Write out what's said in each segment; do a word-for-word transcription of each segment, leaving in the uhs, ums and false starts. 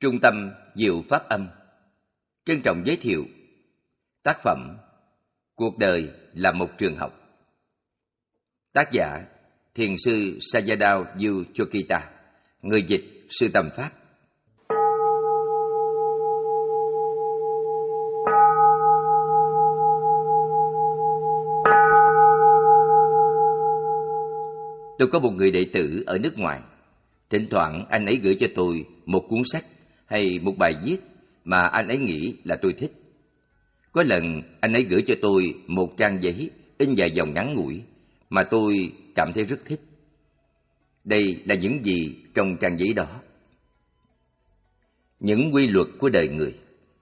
Trung tâm Diệu Pháp Âm trân trọng giới thiệu tác phẩm Cuộc đời là một trường học. Tác giả Thiền sư Sayadaw U Chokita, người dịch Sư Tâm Pháp. Tôi có một người đệ tử ở nước ngoài. Thỉnh thoảng anh ấy gửi cho tôi một cuốn sách hay một bài viết mà anh ấy nghĩ là tôi thích. Có lần anh ấy gửi cho tôi một trang giấy in vài dòng ngắn ngủi mà tôi cảm thấy rất thích. Đây là những gì trong trang giấy đó. Những quy luật của đời người.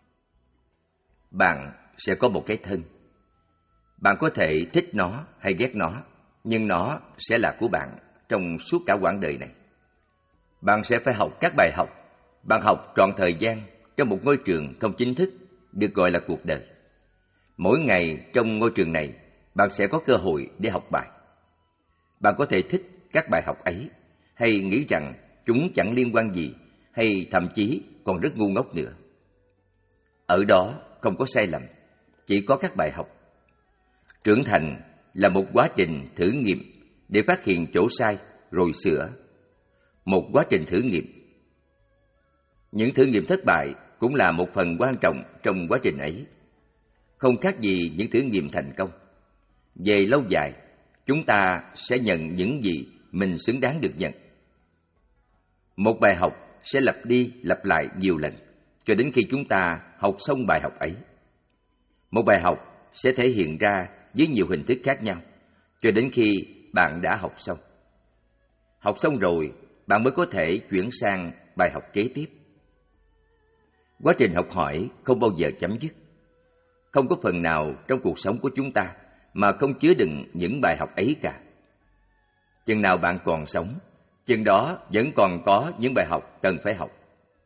Bạn sẽ có một cái thân. Bạn có thể thích nó hay ghét nó, nhưng nó sẽ là của bạn trong suốt cả quãng đời này. Bạn sẽ phải học các bài học. Bạn học trọn thời gian trong một ngôi trường không chính thức được gọi là cuộc đời. Mỗi ngày trong ngôi trường này, bạn sẽ có cơ hội để học bài. Bạn có thể thích các bài học ấy, hay nghĩ rằng chúng chẳng liên quan gì, hay thậm chí còn rất ngu ngốc nữa. Ở đó không có sai lầm, chỉ có các bài học. Trưởng thành là một quá trình thử nghiệm để phát hiện chỗ sai rồi sửa. Một quá trình thử nghiệm. Những thử nghiệm thất bại cũng là một phần quan trọng trong quá trình ấy. Không khác gì những thử nghiệm thành công. Về lâu dài, chúng ta sẽ nhận những gì mình xứng đáng được nhận. Một bài học sẽ lặp đi lặp lại nhiều lần cho đến khi chúng ta học xong bài học ấy. Một bài học sẽ thể hiện ra với nhiều hình thức khác nhau cho đến khi bạn đã học xong. Học xong rồi, bạn mới có thể chuyển sang bài học kế tiếp. Quá trình học hỏi không bao giờ chấm dứt. Không có phần nào trong cuộc sống của chúng ta mà không chứa đựng những bài học ấy cả. Chừng nào bạn còn sống, chừng đó vẫn còn có những bài học cần phải học.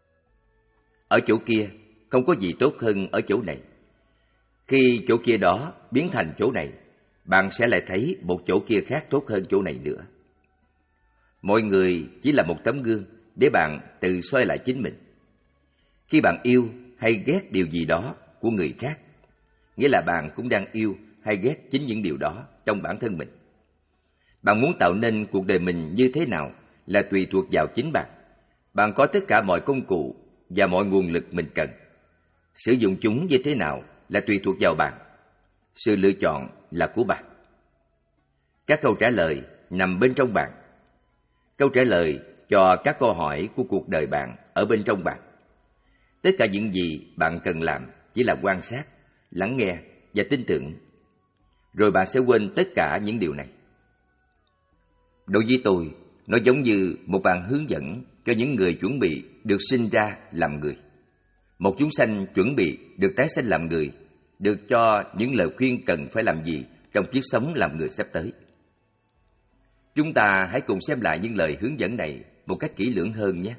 Ở chỗ kia không có gì tốt hơn ở chỗ này. Khi chỗ kia đó biến thành chỗ này, bạn sẽ lại thấy một chỗ kia khác tốt hơn chỗ này nữa. Mọi người chỉ là một tấm gương để bạn tự soi lại chính mình. Khi bạn yêu hay ghét điều gì đó của người khác, nghĩa là bạn cũng đang yêu hay ghét chính những điều đó trong bản thân mình. Bạn muốn tạo nên cuộc đời mình như thế nào là tùy thuộc vào chính bạn. Bạn có tất cả mọi công cụ và mọi nguồn lực mình cần. Sử dụng chúng như thế nào là tùy thuộc vào bạn. Sự lựa chọn là của bạn. Các câu trả lời nằm bên trong bạn. Câu trả lời cho các câu hỏi của cuộc đời bạn ở bên trong bạn. Tất cả những gì bạn cần làm chỉ là quan sát, lắng nghe và tin tưởng. Rồi bạn sẽ quên tất cả những điều này. Đối với tôi, nó giống như một bản hướng dẫn cho những người chuẩn bị được sinh ra làm người. Một chúng sanh chuẩn bị được tái sanh làm người, được cho những lời khuyên cần phải làm gì trong kiếp sống làm người sắp tới. Chúng ta hãy cùng xem lại những lời hướng dẫn này một cách kỹ lưỡng hơn nhé.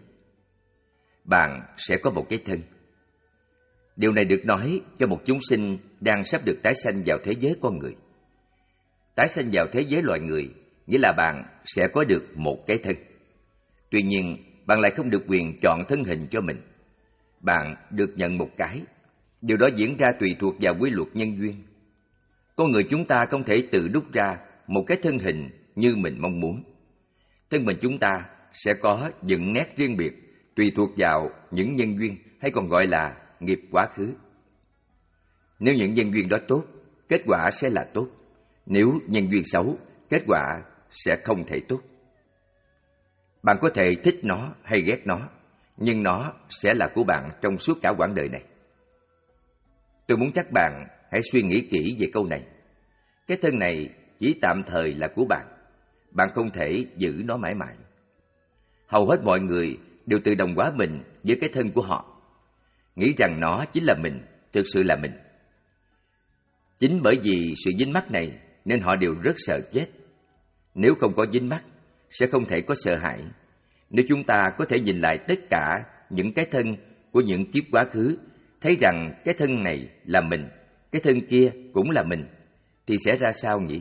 Bạn sẽ có một cái thân. Điều này được nói cho một chúng sinh đang sắp được tái sanh vào thế giới con người. Tái sanh vào thế giới loài người nghĩa là bạn sẽ có được một cái thân. Tuy nhiên, bạn lại không được quyền chọn thân hình cho mình. Bạn được nhận một cái. Điều đó diễn ra tùy thuộc vào quy luật nhân duyên. Con người chúng ta không thể tự đúc ra một cái thân hình như mình mong muốn. Thân mình chúng ta sẽ có những nét riêng biệt tùy thuộc vào những nhân duyên hay còn gọi là nghiệp quá khứ. Nếu những nhân duyên đó tốt, kết quả sẽ là tốt. Nếu nhân duyên xấu, kết quả sẽ không thể tốt. Bạn có thể thích nó hay ghét nó, nhưng nó sẽ là của bạn trong suốt cả quãng đời này. Tôi muốn chắc bạn hãy suy nghĩ kỹ về câu này. Cái thân này chỉ tạm thời là của bạn. Bạn không thể giữ nó mãi mãi. Hầu hết mọi người đều tự đồng hóa mình với cái thân của họ, nghĩ rằng nó chính là mình, thực sự là mình. Chính bởi vì sự dính mắc này nên họ đều rất sợ chết. Nếu không có dính mắc, sẽ không thể có sợ hãi. Nếu chúng ta có thể nhìn lại tất cả những cái thân của những kiếp quá khứ, thấy rằng cái thân này là mình, cái thân kia cũng là mình, thì sẽ ra sao nhỉ?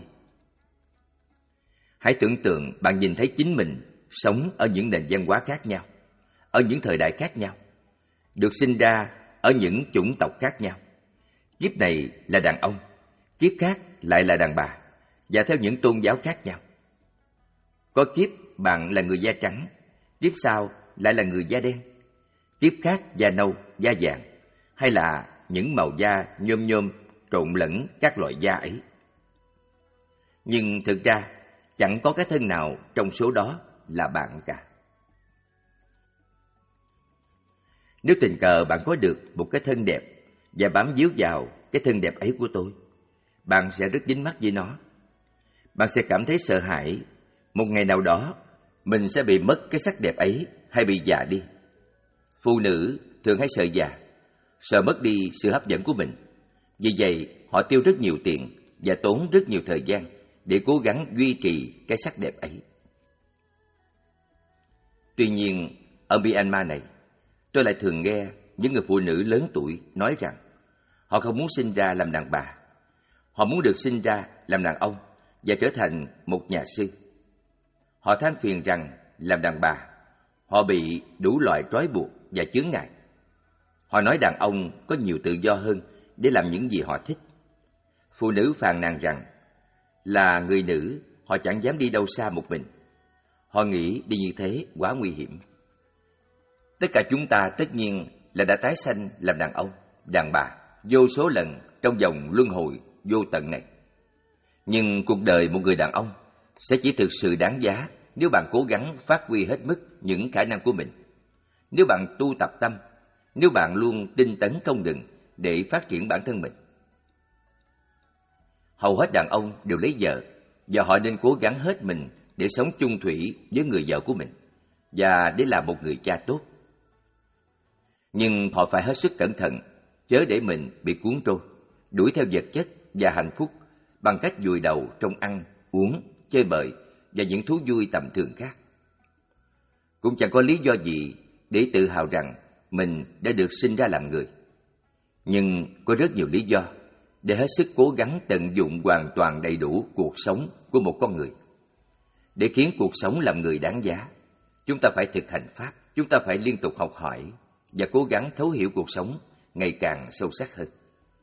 Hãy tưởng tượng bạn nhìn thấy chính mình sống ở những nền văn hóa khác nhau, ở những thời đại khác nhau. được sinh ra ở những chủng tộc khác nhau. Kiếp này là đàn ông, kiếp khác lại là đàn bà, và theo những tôn giáo khác nhau. Có kiếp bạn là người da trắng, kiếp sau lại là người da đen, kiếp khác da nâu, da vàng, hay là những màu da nhôm nhôm trộn lẫn các loại da ấy. Nhưng thực ra chẳng có cái thân nào trong số đó là bạn cả. Nếu tình cờ bạn có được một cái thân đẹp và bám víu vào cái thân đẹp ấy của tôi, bạn sẽ rất dính mắc với nó. Bạn sẽ cảm thấy sợ hãi một ngày nào đó mình sẽ bị mất cái sắc đẹp ấy hay bị già đi. Phụ nữ thường hay sợ già, sợ mất đi sự hấp dẫn của mình. Vì vậy, họ tiêu rất nhiều tiền và tốn rất nhiều thời gian để cố gắng duy trì cái sắc đẹp ấy. Tuy nhiên, ở Myanmar này, tôi lại thường nghe những người phụ nữ lớn tuổi nói rằng họ không muốn sinh ra làm đàn bà. Họ muốn được sinh ra làm đàn ông và trở thành một nhà sư. Họ than phiền rằng làm đàn bà, họ bị đủ loại trói buộc và chướng ngại. Họ nói đàn ông có nhiều tự do hơn để làm những gì họ thích. Phụ nữ phàn nàn rằng là người nữ, họ chẳng dám đi đâu xa một mình. Họ nghĩ đi như thế quá nguy hiểm. Tất cả chúng ta tất nhiên là đã tái sanh làm đàn ông, đàn bà vô số lần trong vòng luân hồi vô tận này. Nhưng cuộc đời một người đàn ông sẽ chỉ thực sự đáng giá nếu bạn cố gắng phát huy hết mức những khả năng của mình. Nếu bạn tu tập tâm, nếu bạn luôn tinh tấn không ngừng để phát triển bản thân mình. Hầu hết đàn ông đều lấy vợ và họ nên cố gắng hết mình để sống chung thủy với người vợ của mình và để làm một người cha tốt. Nhưng họ phải hết sức cẩn thận, chớ để mình bị cuốn trôi, đuổi theo vật chất và hạnh phúc bằng cách vùi đầu trong ăn, uống, chơi bời và những thú vui tầm thường khác. Cũng chẳng có lý do gì để tự hào rằng mình đã được sinh ra làm người. Nhưng có rất nhiều lý do để hết sức cố gắng tận dụng hoàn toàn đầy đủ cuộc sống của một con người. Để khiến cuộc sống làm người đáng giá, chúng ta phải thực hành Pháp, chúng ta phải liên tục học hỏi và cố gắng thấu hiểu cuộc sống ngày càng sâu sắc hơn.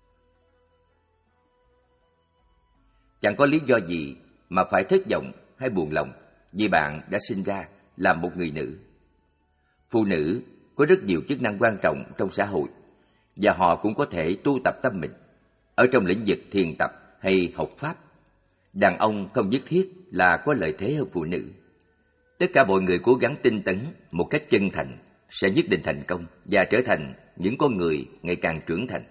Chẳng có lý do gì mà phải thất vọng hay buồn lòng vì bạn đã sinh ra làm một người nữ. Phụ nữ có rất nhiều chức năng quan trọng trong xã hội và họ cũng có thể tu tập tâm mình ở trong lĩnh vực thiền tập hay học Pháp. Đàn ông không nhất thiết là có lợi thế hơn phụ nữ. Tất cả mọi người cố gắng tinh tấn một cách chân thành sẽ nhất định thành công và trở thành những con người ngày càng trưởng thành.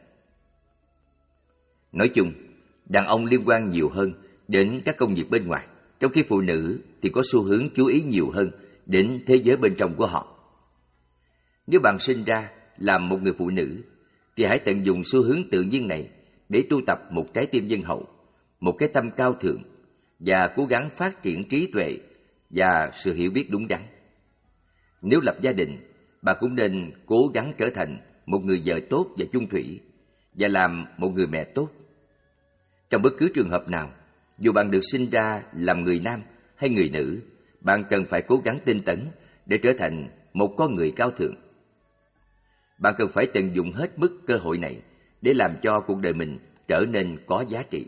Nói chung, đàn ông liên quan nhiều hơn đến các công việc bên ngoài, trong khi phụ nữ thì có xu hướng chú ý nhiều hơn đến thế giới bên trong của họ. Nếu bạn sinh ra làm một người phụ nữ, thì hãy tận dụng xu hướng tự nhiên này để tu tập một trái tim nhân hậu, một cái tâm cao thượng và cố gắng phát triển trí tuệ và sự hiểu biết đúng đắn. Nếu lập gia đình, bạn cũng nên cố gắng trở thành một người vợ tốt và chung thủy và làm một người mẹ tốt. Trong bất cứ trường hợp nào, dù bạn được sinh ra làm người nam hay người nữ, bạn cần phải cố gắng tinh tấn để trở thành một con người cao thượng. Bạn cần phải tận dụng hết mức cơ hội này để làm cho cuộc đời mình trở nên có giá trị.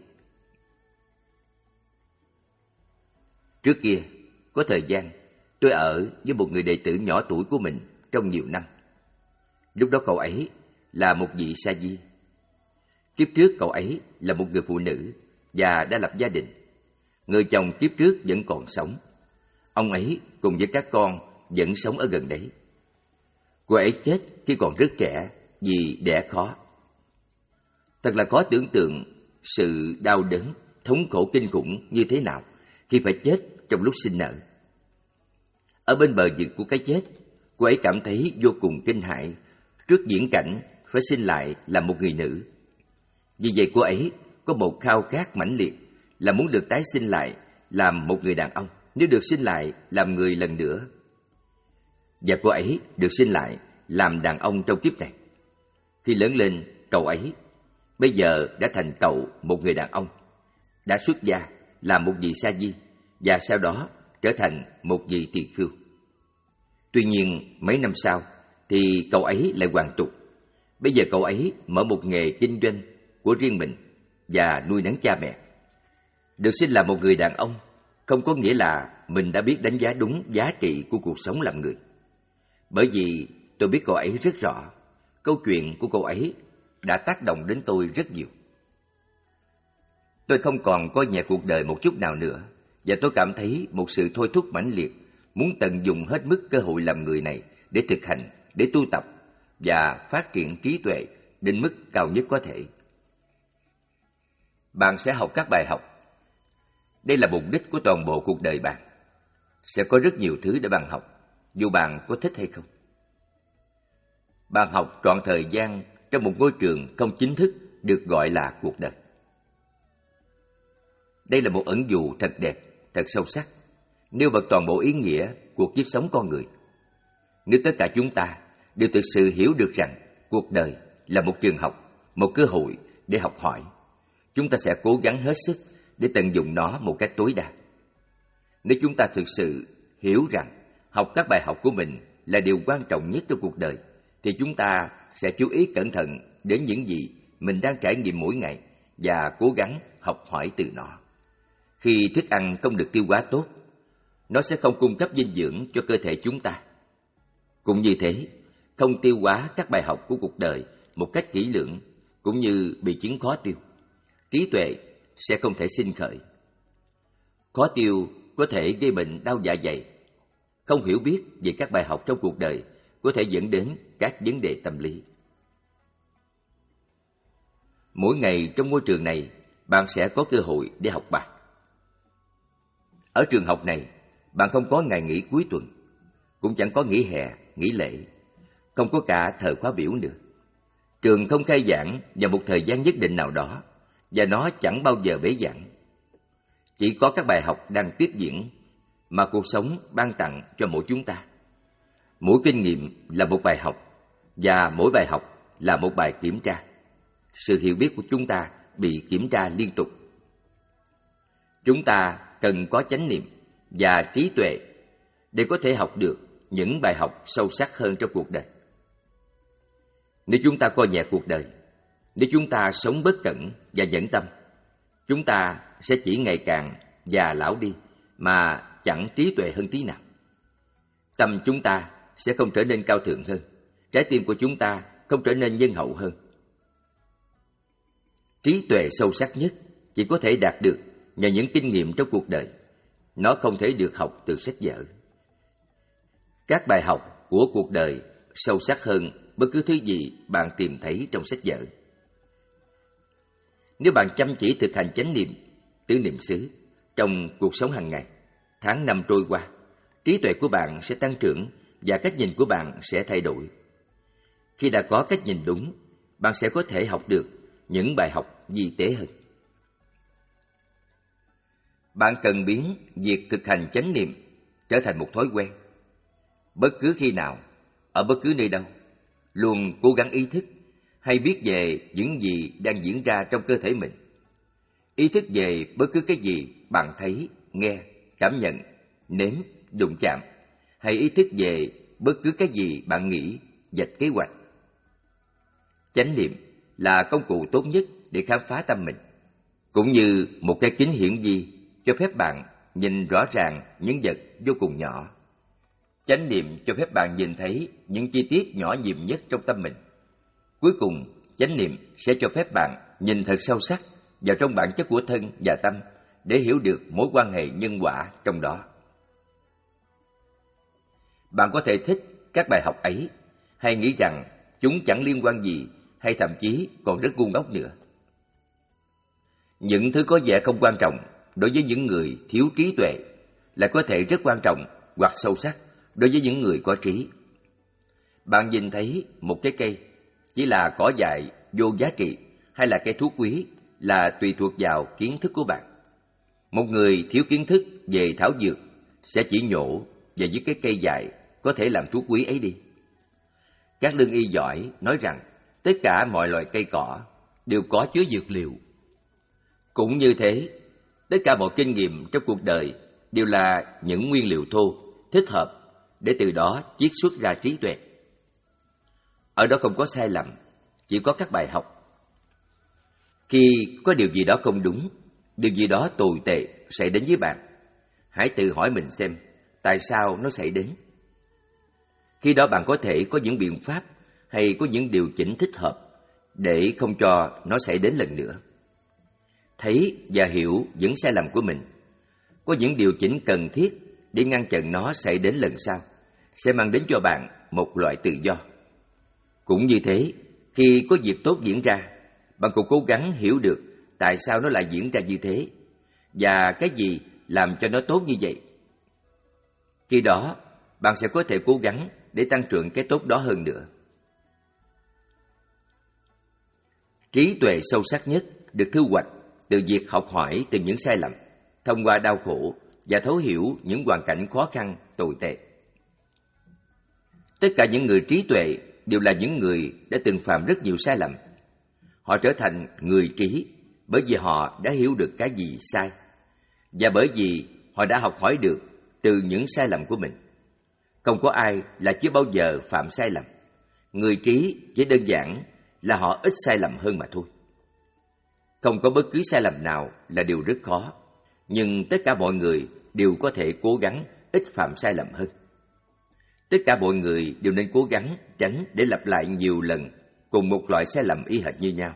Trước kia, có thời gian, tôi ở với một người đệ tử nhỏ tuổi của mình trong nhiều năm. Lúc đó cậu ấy là một vị sa di. Kiếp trước cậu ấy là một người phụ nữ và đã lập gia đình. Người chồng kiếp trước vẫn còn sống. Ông ấy cùng với các con vẫn sống ở gần đấy. Cô ấy chết khi còn rất trẻ vì đẻ khó. Thật là khó tưởng tượng sự đau đớn, thống khổ kinh khủng như thế nào khi phải chết trong lúc sinh nở. Ở bên bờ vực của cái chết, cô ấy cảm thấy vô cùng kinh hãi trước viễn cảnh phải sinh lại là một người nữ. Vì vậy cô ấy có một khao khát mãnh liệt là muốn được tái sinh lại làm một người đàn ông, nếu được sinh lại làm người lần nữa. Và cô ấy được sinh lại làm đàn ông trong kiếp này. Khi lớn lên, cậu ấy bây giờ đã thành cậu một người đàn ông, đã xuất gia làm một vị sa di và sau đó trở thành một vị tỳ khưu. Tuy nhiên mấy năm sau thì cậu ấy lại hoàn tục. Bây giờ cậu ấy mở một nghề kinh doanh của riêng mình và nuôi nấng cha mẹ. Được sinh là một người đàn ông không có nghĩa là mình đã biết đánh giá đúng giá trị của cuộc sống làm người. Bởi vì tôi biết cậu ấy rất rõ, câu chuyện của cậu ấy đã tác động đến tôi rất nhiều. Tôi không còn coi nhẹ cuộc đời một chút nào nữa, và tôi cảm thấy một sự thôi thúc mãnh liệt muốn tận dụng hết mức cơ hội làm người này để thực hành, để tu tập và phát triển trí tuệ đến mức cao nhất có thể. Bạn sẽ học các bài học. Đây là mục đích của toàn bộ cuộc đời bạn. Sẽ có rất nhiều thứ để bạn học, dù bạn có thích hay không. Bạn học trọn thời gian trong một ngôi trường không chính thức được gọi là cuộc đời. Đây là một ẩn dụ thật đẹp, thật sâu sắc, nêu bật toàn bộ ý nghĩa cuộc kiếp sống con người. Nếu tất cả chúng ta đều thực sự hiểu được rằng cuộc đời là một trường học, một cơ hội để học hỏi, chúng ta sẽ cố gắng hết sức để tận dụng nó một cách tối đa. Nếu chúng ta thực sự hiểu rằng học các bài học của mình là điều quan trọng nhất trong cuộc đời, thì chúng ta sẽ chú ý cẩn thận đến những gì mình đang trải nghiệm mỗi ngày và cố gắng học hỏi từ nó. Khi thức ăn không được tiêu hóa tốt, nó sẽ không cung cấp dinh dưỡng cho cơ thể chúng ta. Cũng như thế, không tiêu hóa các bài học của cuộc đời một cách kỹ lưỡng, cũng như bị chứng khó tiêu, trí tuệ sẽ không thể sinh khởi. Khó tiêu có thể gây bệnh đau dạ dày. Không hiểu biết về các bài học trong cuộc đời có thể dẫn đến các vấn đề tâm lý. Mỗi ngày trong ngôi trường này, bạn sẽ có cơ hội để học bài. Ở trường học này, bạn không có ngày nghỉ cuối tuần, cũng chẳng có nghỉ hè, nghỉ lễ, không có cả thời khóa biểu nữa. Trường không khai giảng vào một thời gian nhất định nào đó, và nó chẳng bao giờ bế giảng. Chỉ có các bài học đang tiếp diễn mà cuộc sống ban tặng cho mỗi chúng ta. Mỗi kinh nghiệm là một bài học, và mỗi bài học là một bài kiểm tra. Sự hiểu biết của chúng ta bị kiểm tra liên tục. Chúng ta cần có chánh niệm và trí tuệ để có thể học được những bài học sâu sắc hơn trong cuộc đời. Nếu chúng ta coi nhẹ cuộc đời, nếu chúng ta sống bất cẩn và nhẫn tâm, chúng ta sẽ chỉ ngày càng già lão đi mà chẳng trí tuệ hơn tí nào. Tâm chúng ta sẽ không trở nên cao thượng hơn, trái tim của chúng ta không trở nên nhân hậu hơn. Trí tuệ sâu sắc nhất chỉ có thể đạt được nhờ những kinh nghiệm trong cuộc đời. Nó không thể được học từ sách vở. Các bài học của cuộc đời sâu sắc hơn bất cứ thứ gì bạn tìm thấy trong sách vở. Nếu bạn chăm chỉ thực hành chánh niệm, tứ niệm xứ trong cuộc sống hàng ngày, tháng năm trôi qua, trí tuệ của bạn sẽ tăng trưởng và cách nhìn của bạn sẽ thay đổi. Khi đã có cách nhìn đúng, bạn sẽ có thể học được những bài học vi tế hơn. Bạn cần biến việc thực hành chánh niệm trở thành một thói quen. Bất cứ khi nào, ở bất cứ nơi đâu, luôn cố gắng ý thức hay biết về những gì đang diễn ra trong cơ thể mình. Ý thức về bất cứ cái gì bạn thấy, nghe, cảm nhận, nếm, đụng chạm, hay ý thức về bất cứ cái gì bạn nghĩ, vạch kế hoạch. Chánh niệm là công cụ tốt nhất để khám phá tâm mình, cũng như một cái kính hiển vi cho phép bạn nhìn rõ ràng những vật vô cùng nhỏ. Chánh niệm cho phép bạn nhìn thấy những chi tiết nhỏ nhiệm nhất trong tâm mình. Cuối cùng, chánh niệm sẽ cho phép bạn nhìn thật sâu sắc vào trong bản chất của thân và tâm để hiểu được mối quan hệ nhân quả trong đó. Bạn có thể thích các bài học ấy, hay nghĩ rằng chúng chẳng liên quan gì, hay thậm chí còn rất ngu ngốc nữa. Những thứ có vẻ không quan trọng đối với những người thiếu trí tuệ lại có thể rất quan trọng hoặc sâu sắc đối với những người có trí. Bạn nhìn thấy một cái cây chỉ là cỏ dại vô giá trị hay là cây thuốc quý là tùy thuộc vào kiến thức của bạn. Một người thiếu kiến thức về thảo dược sẽ chỉ nhổ và giết cái cây dại có thể làm thuốc quý ấy đi. Các lương y giỏi nói rằng tất cả mọi loại cây cỏ đều có chứa dược liệu. Cũng như thế, tất cả mọi kinh nghiệm trong cuộc đời đều là những nguyên liệu thô, thích hợp để từ đó chiết xuất ra trí tuệ. Ở đó không có sai lầm, chỉ có các bài học. Khi có điều gì đó không đúng, điều gì đó tồi tệ xảy đến với bạn, hãy tự hỏi mình xem tại sao nó xảy đến. Khi đó bạn có thể có những biện pháp hay có những điều chỉnh thích hợp để không cho nó xảy đến lần nữa. Thấy và hiểu những sai lầm của mình, có những điều chỉnh cần thiết để ngăn chặn nó xảy đến lần sau, sẽ mang đến cho bạn một loại tự do. Cũng như thế, khi có việc tốt diễn ra, bạn cũng cố gắng hiểu được tại sao nó lại diễn ra như thế và cái gì làm cho nó tốt như vậy. Khi đó, bạn sẽ có thể cố gắng để tăng trưởng cái tốt đó hơn nữa. Trí tuệ sâu sắc nhất được thu hoạch từ việc học hỏi từ những sai lầm, thông qua đau khổ và thấu hiểu những hoàn cảnh khó khăn, tồi tệ. Tất cả những người trí tuệ đều là những người đã từng phạm rất nhiều sai lầm. Họ trở thành người trí bởi vì họ đã hiểu được cái gì sai, và bởi vì họ đã học hỏi được từ những sai lầm của mình. Không có ai là chưa bao giờ phạm sai lầm. Người trí chỉ đơn giản là họ ít sai lầm hơn mà thôi. Không có bất cứ sai lầm nào là điều rất khó, nhưng tất cả mọi người đều có thể cố gắng ít phạm sai lầm hơn. Tất cả mọi người đều nên cố gắng tránh để lặp lại nhiều lần cùng một loại sai lầm y hệt như nhau.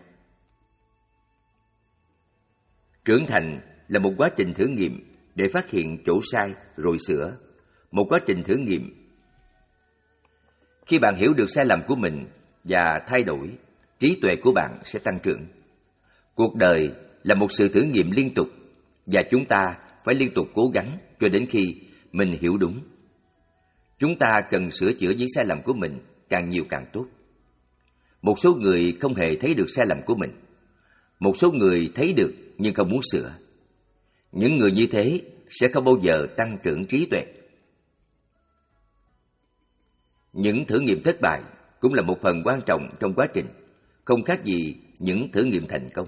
Trưởng thành là một quá trình thử nghiệm để phát hiện chỗ sai rồi sửa, một quá trình thử nghiệm. Khi bạn hiểu được sai lầm của mình và thay đổi, trí tuệ của bạn sẽ tăng trưởng. Cuộc đời là một sự thử nghiệm liên tục, và chúng ta phải liên tục cố gắng cho đến khi mình hiểu đúng. Chúng ta cần sửa chữa những sai lầm của mình càng nhiều càng tốt. Một số người không hề thấy được sai lầm của mình. Một số người thấy được nhưng không muốn sửa. Những người như thế sẽ không bao giờ tăng trưởng trí tuệ. Những thử nghiệm thất bại cũng là một phần quan trọng trong quá trình, không khác gì những thử nghiệm thành công.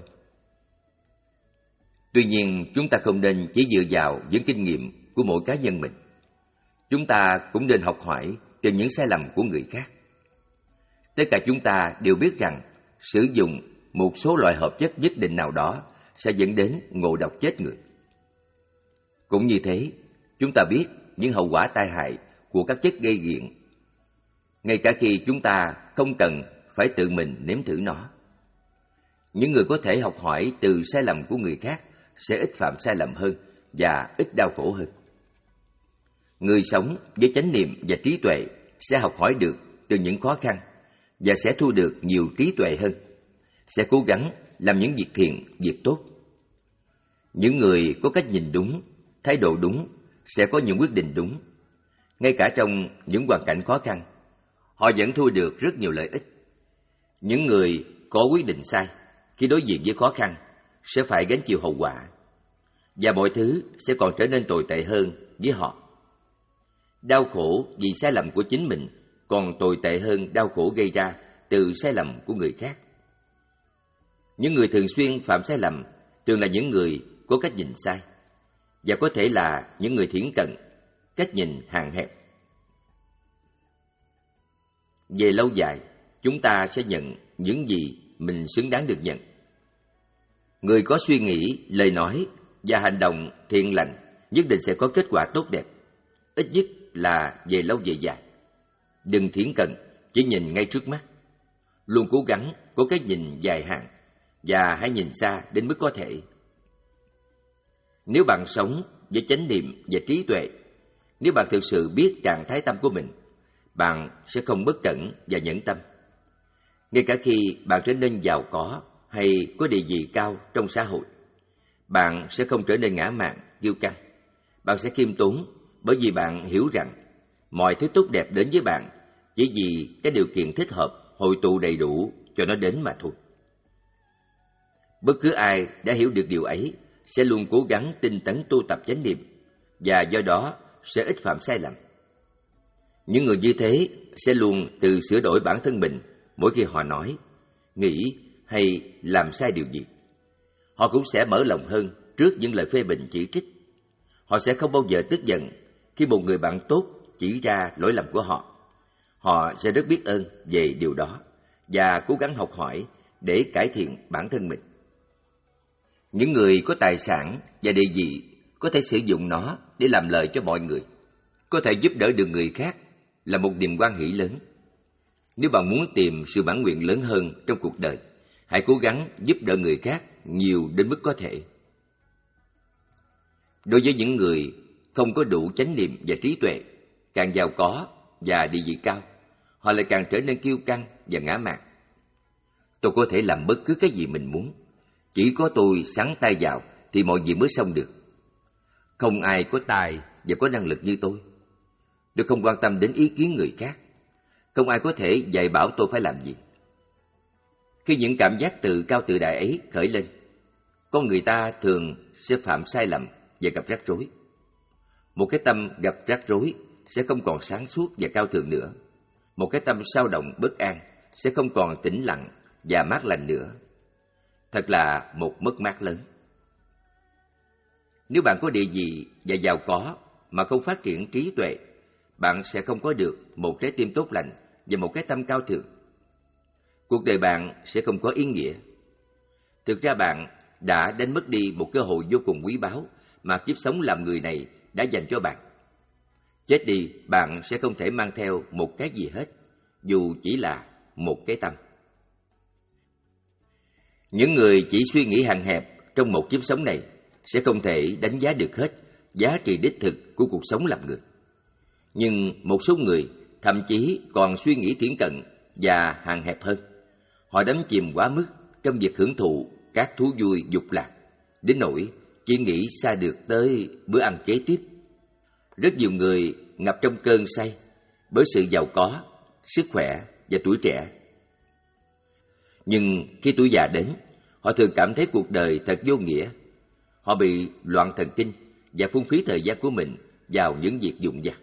Tuy nhiên, chúng ta không nên chỉ dựa vào những kinh nghiệm của mỗi cá nhân mình. Chúng ta cũng nên học hỏi từ những sai lầm của người khác. Tất cả chúng ta đều biết rằng sử dụng một số loại hợp chất nhất định nào đó sẽ dẫn đến ngộ độc chết người. Cũng như thế, chúng ta biết những hậu quả tai hại của các chất gây nghiện, ngay cả khi chúng ta không cần phải tự mình nếm thử nó. Những người có thể học hỏi từ sai lầm của người khác sẽ ít phạm sai lầm hơn và ít đau khổ hơn. Người sống với chánh niệm và trí tuệ sẽ học hỏi được từ những khó khăn và sẽ thu được nhiều trí tuệ hơn, sẽ cố gắng làm những việc thiện, việc tốt. Những người có cách nhìn đúng, thái độ đúng sẽ có những quyết định đúng. Ngay cả trong những hoàn cảnh khó khăn, họ vẫn thu được rất nhiều lợi ích. Những người có quyết định sai khi đối diện với khó khăn sẽ phải gánh chịu hậu quả, và mọi thứ sẽ còn trở nên tồi tệ hơn với họ. Đau khổ vì sai lầm của chính mình còn tồi tệ hơn đau khổ gây ra từ sai lầm của người khác. Những người thường xuyên phạm sai lầm thường là những người có cách nhìn sai, và có thể là những người thiển cận, cách nhìn hạn hẹp. Về lâu dài, chúng ta sẽ nhận những gì mình xứng đáng được nhận. Người có suy nghĩ, lời nói và hành động thiện lành nhất định sẽ có kết quả tốt đẹp, ít nhất là về lâu về dài. Đừng thiển cận, chỉ nhìn ngay trước mắt. Luôn cố gắng có cái nhìn dài hạn, và hãy nhìn xa đến mức có thể. Nếu bạn sống với chánh niệm và trí tuệ, nếu bạn thực sự biết trạng thái tâm của mình, bạn sẽ không bất cẩn và nhẫn tâm. Ngay cả khi bạn trở nên giàu có hay có địa vị cao trong xã hội, bạn sẽ không trở nên ngã mạn, kiêu căng. Bạn sẽ khiêm tốn bởi vì bạn hiểu rằng mọi thứ tốt đẹp đến với bạn chỉ vì cái điều kiện thích hợp hội tụ đầy đủ cho nó đến mà thôi. Bất cứ ai đã hiểu được điều ấy sẽ luôn cố gắng tinh tấn tu tập chánh niệm, và do đó sẽ ít phạm sai lầm. Những người như thế sẽ luôn tự sửa đổi bản thân mình mỗi khi họ nói, nghĩ hay làm sai điều gì. Họ cũng sẽ mở lòng hơn trước những lời phê bình chỉ trích. Họ sẽ không bao giờ tức giận khi một người bạn tốt chỉ ra lỗi lầm của họ. Họ sẽ rất biết ơn về điều đó và cố gắng học hỏi để cải thiện bản thân mình. Những người có tài sản và địa vị có thể sử dụng nó để làm lợi cho mọi người, có thể giúp đỡ được người khác là một niềm hoan hỷ lớn. Nếu bạn muốn tìm sự mãn nguyện lớn hơn trong cuộc đời, hãy cố gắng giúp đỡ người khác nhiều đến mức có thể. Đối với những người không có đủ chánh niệm và trí tuệ, càng giàu có và địa vị cao, họ lại càng trở nên kiêu căng và ngã mạn. Tôi có thể làm bất cứ cái gì mình muốn, chỉ có tôi xắn tay vào thì mọi việc mới xong được. Không ai có tài và có năng lực như tôi. Tôi không quan tâm đến ý kiến người khác. Không ai có thể dạy bảo tôi phải làm gì. Khi những cảm giác tự cao tự đại ấy khởi lên, con người ta thường sẽ phạm sai lầm và gặp rắc rối. Một cái tâm gặp rắc rối sẽ không còn sáng suốt và cao thượng nữa. Một cái tâm sao động bất an sẽ không còn tĩnh lặng và mát lành nữa. Thật là một mất mát lớn. Nếu bạn có địa vị và giàu có mà không phát triển trí tuệ, bạn sẽ không có được một trái tim tốt lành và một cái tâm cao thượng. Cuộc đời bạn sẽ không có ý nghĩa. Thực ra bạn đã đánh mất đi một cơ hội vô cùng quý báu mà kiếp sống làm người này đã dành cho bạn. Chết đi, bạn sẽ không thể mang theo một cái gì hết, dù chỉ là một cái tâm. Những người chỉ suy nghĩ hạn hẹp trong một kiếp sống này sẽ không thể đánh giá được hết giá trị đích thực của cuộc sống làm người. Nhưng một số người thậm chí còn suy nghĩ thiển cận và hạn hẹp hơn. Họ đắm chìm quá mức trong việc hưởng thụ các thú vui dục lạc, đến nỗi chỉ nghĩ xa được tới bữa ăn kế tiếp. Rất nhiều người ngập trong cơn say bởi sự giàu có, sức khỏe và tuổi trẻ. Nhưng khi tuổi già đến, họ thường cảm thấy cuộc đời thật vô nghĩa. Họ bị loạn thần kinh và phung phí thời gian của mình vào những việc vụn vặt.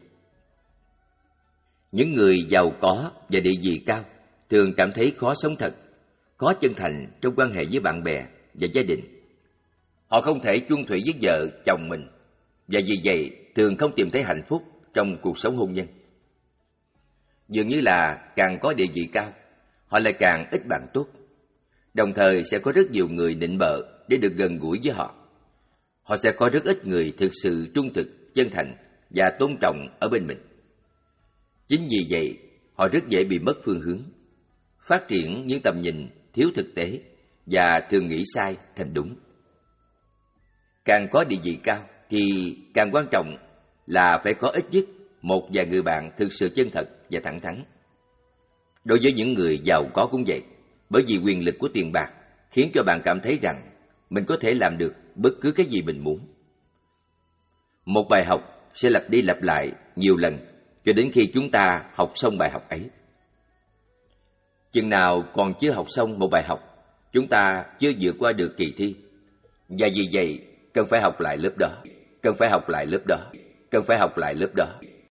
Những người giàu có và địa vị cao thường cảm thấy khó sống thật, khó chân thành trong quan hệ với bạn bè và gia đình. Họ không thể chung thủy với vợ, chồng mình, và vì vậy thường không tìm thấy hạnh phúc trong cuộc sống hôn nhân. Dường như là càng có địa vị cao, họ lại càng ít bạn tốt. Đồng thời sẽ có rất nhiều người nịnh bợ để được gần gũi với họ. Họ sẽ có rất ít người thực sự trung thực, chân thành và tôn trọng ở bên mình. Chính vì vậy, họ rất dễ bị mất phương hướng, phát triển những tầm nhìn thiếu thực tế và thường nghĩ sai thành đúng. Càng có địa vị cao thì càng quan trọng là phải có ít nhất một vài người bạn thực sự chân thật và thẳng thắn. Đối với những người giàu có cũng vậy, bởi vì quyền lực của tiền bạc khiến cho bạn cảm thấy rằng mình có thể làm được bất cứ cái gì mình muốn. Một bài học sẽ lặp đi lặp lại nhiều lần cho đến khi chúng ta học xong bài học ấy. Chừng nào còn chưa học xong một bài học, chúng ta chưa vượt qua được kỳ thi. Và vì vậy, cần phải học lại lớp đó, cần phải học lại lớp đó, cần phải học lại lớp đó.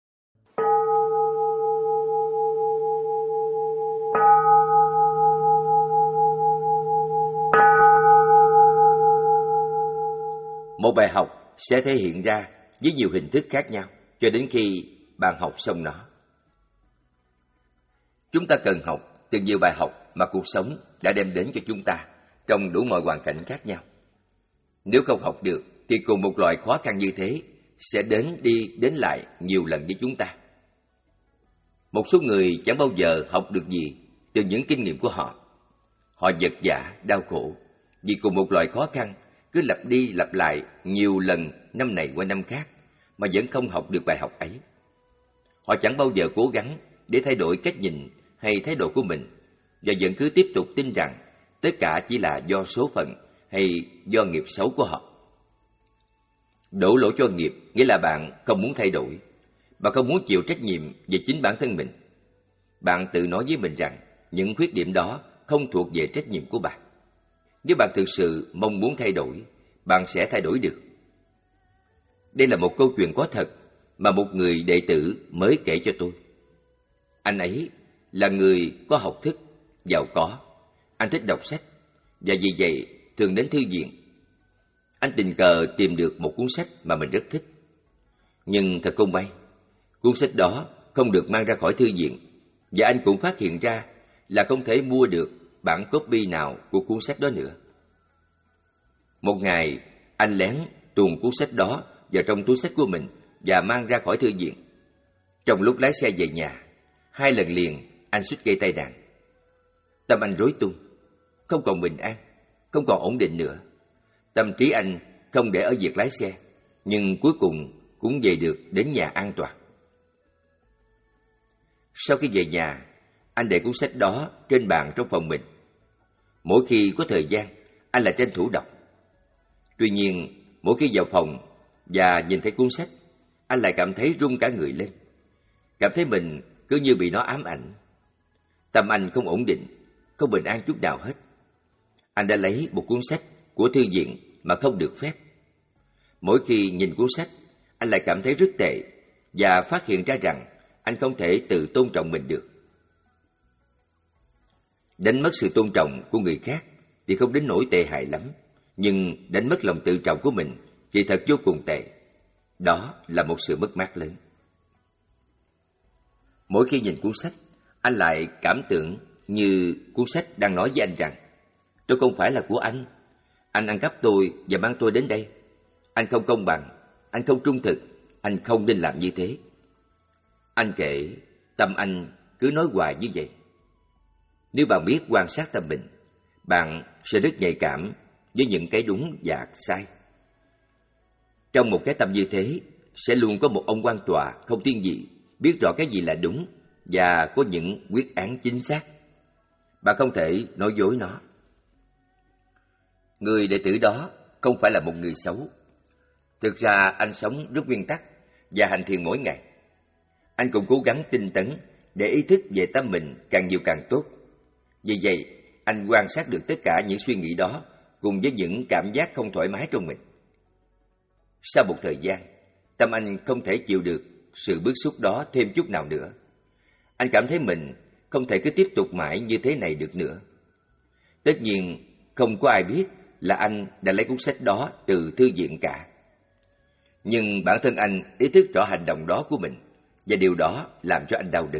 Một bài học sẽ thể hiện ra với nhiều hình thức khác nhau cho đến khi bạn học xong nó. Chúng ta cần học từ nhiều bài học mà cuộc sống đã đem đến cho chúng ta trong đủ mọi hoàn cảnh khác nhau. Nếu không học được thì cùng một loại khó khăn như thế sẽ đến đi đến lại nhiều lần với chúng ta. Một số người chẳng bao giờ học được gì từ những kinh nghiệm của họ. Họ vật vã, đau khổ vì cùng một loại khó khăn cứ lặp đi lặp lại nhiều lần năm này qua năm khác mà vẫn không học được bài học ấy. Họ chẳng bao giờ cố gắng để thay đổi cách nhìn hay thái độ của mình và vẫn cứ tiếp tục tin rằng tất cả chỉ là do số phận hay do nghiệp xấu của họ. Đổ lỗi cho nghiệp nghĩa là bạn không muốn thay đổi, bạn không muốn chịu trách nhiệm về chính bản thân mình. Bạn tự nói với mình rằng những khuyết điểm đó không thuộc về trách nhiệm của bạn. Nếu bạn thực sự mong muốn thay đổi, bạn sẽ thay đổi được. Đây là một câu chuyện có thật mà một người đệ tử mới kể cho tôi. Anh ấy là người có học thức, giàu có. Anh thích đọc sách và vì vậy thường đến thư viện. Anh tình cờ tìm được một cuốn sách mà mình rất thích. Nhưng thật không may, cuốn sách đó không được mang ra khỏi thư viện Và anh cũng phát hiện ra là không thể mua được bản copy nào của cuốn sách đó nữa. Một ngày, anh lén tuồn cuốn sách đó vào trong túi sách của mình và mang ra khỏi thư viện. Trong lúc lái xe về nhà, hai lần liền anh suýt gây tai nạn. Tâm anh rối tung, không còn bình an, không còn ổn định nữa. Tâm trí anh không để ở việc lái xe, nhưng cuối cùng cũng về được đến nhà an toàn. Sau khi về nhà, anh để cuốn sách đó trên bàn trong phòng mình. Mỗi khi có thời gian, anh lại tranh thủ đọc. Tuy nhiên, mỗi khi vào phòng và nhìn thấy cuốn sách, anh lại cảm thấy run cả người lên. Cảm thấy mình cứ như bị nó ám ảnh. Tâm anh không ổn định, không bình an chút nào hết. Anh đã lấy một cuốn sách của thư viện mà không được phép. Mỗi khi nhìn cuốn sách, anh lại cảm thấy rất tệ và phát hiện ra rằng anh không thể tự tôn trọng mình được. Đánh mất sự tôn trọng của người khác thì không đến nỗi tệ hại lắm, nhưng đánh mất lòng tự trọng của mình thì thật vô cùng tệ. Đó là một sự mất mát lớn. Mỗi khi nhìn cuốn sách, anh lại cảm tưởng như cuốn sách đang nói với anh rằng: tôi không phải là của anh. Anh ăn cắp tôi và mang tôi đến đây. Anh không công bằng, anh không trung thực, anh không nên làm như thế. Anh kể, tâm anh cứ nói hoài như vậy. Nếu bạn biết quan sát tâm mình, bạn sẽ rất nhạy cảm với những cái đúng và sai. Trong một cái tâm như thế, sẽ luôn có một ông quan tòa không thiên vị, biết rõ cái gì là đúng và có những quyết án chính xác. Bạn không thể nói dối nó. Người đệ tử đó không phải là một người xấu. Thực ra anh sống rất nguyên tắc và hành thiền mỗi ngày. Anh cũng cố gắng tinh tấn để ý thức về tâm mình càng nhiều càng tốt. Vì vậy, anh quan sát được tất cả những suy nghĩ đó cùng với những cảm giác không thoải mái trong mình. Sau một thời gian, tâm anh không thể chịu được sự bức xúc đó thêm chút nào nữa. Anh cảm thấy mình không thể cứ tiếp tục mãi như thế này được nữa. Tất nhiên, không có ai biết là anh đã lấy cuốn sách đó từ thư viện cả. Nhưng bản thân anh ý thức rõ hành động đó của mình, và điều đó làm cho anh đau đớn.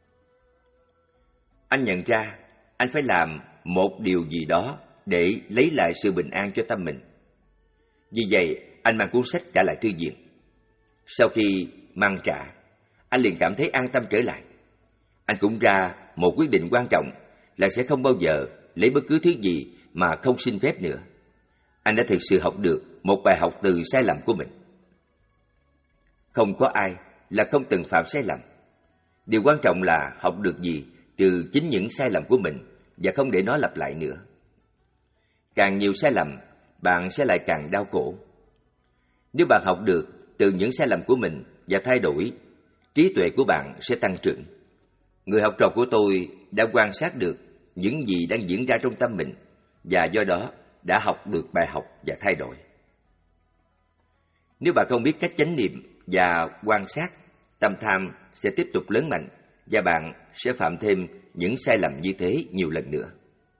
Anh nhận ra anh phải làm một điều gì đó để lấy lại sự bình an cho tâm mình. Vì vậy, anh mang cuốn sách trả lại thư viện. Sau khi mang trả, anh liền cảm thấy an tâm trở lại. Anh cũng ra một quyết định quan trọng là sẽ không bao giờ lấy bất cứ thứ gì mà không xin phép nữa. Anh đã thực sự học được một bài học từ sai lầm của mình. Không có ai là không từng phạm sai lầm. Điều quan trọng là học được gì từ chính những sai lầm của mình và không để nó lặp lại nữa. Càng nhiều sai lầm, bạn sẽ lại càng đau khổ. Nếu bạn học được từ những sai lầm của mình và thay đổi, trí tuệ của bạn sẽ tăng trưởng. Người học trò của tôi đã quan sát được những gì đang diễn ra trong tâm mình và do đó đã học được bài học và thay đổi. Nếu bạn không biết cách chánh niệm và quan sát, tâm tham sẽ tiếp tục lớn mạnh và bạn sẽ phạm thêm những sai lầm như thế nhiều lần nữa.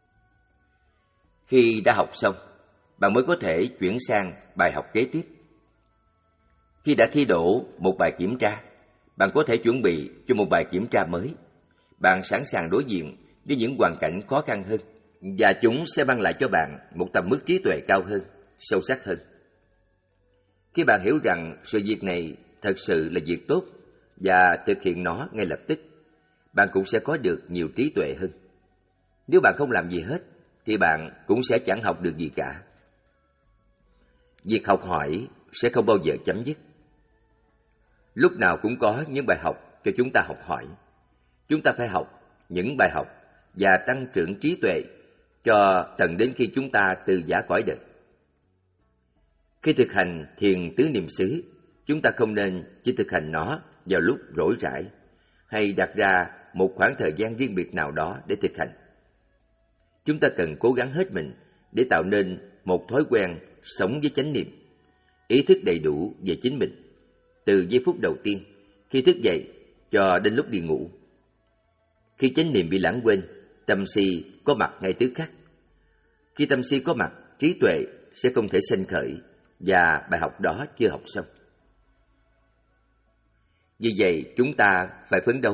Khi đã học xong, bạn mới có thể chuyển sang bài học kế tiếp. Khi đã thi đỗ một bài kiểm tra, bạn có thể chuẩn bị cho một bài kiểm tra mới. Bạn sẵn sàng đối diện với những hoàn cảnh khó khăn hơn và chúng sẽ mang lại cho bạn một tầm mức trí tuệ cao hơn, sâu sắc hơn. Khi bạn hiểu rằng sự việc này thật sự là việc tốt và thực hiện nó ngay lập tức, bạn cũng sẽ có được nhiều trí tuệ hơn. Nếu bạn không làm gì hết, thì bạn cũng sẽ chẳng học được gì cả. Việc học hỏi sẽ không bao giờ chấm dứt. Lúc nào cũng có những bài học cho chúng ta học hỏi. Chúng ta phải học những bài học và tăng trưởng trí tuệ cho tận đến khi chúng ta từ giã cõi đời. Khi thực hành thiền tứ niệm xứ, chúng ta không nên chỉ thực hành nó vào lúc rỗi rãi hay đặt ra một khoảng thời gian riêng biệt nào đó để thực hành. Chúng ta cần cố gắng hết mình để tạo nên một thói quen sống với chánh niệm, ý thức đầy đủ về chính mình, từ giây phút đầu tiên khi thức dậy cho đến lúc đi ngủ. Khi chánh niệm bị lãng quên, tâm si có mặt ngay tức khắc. Khi tâm si có mặt, trí tuệ sẽ không thể sinh khởi và bài học đó chưa học xong. Vì vậy, chúng ta phải phấn đấu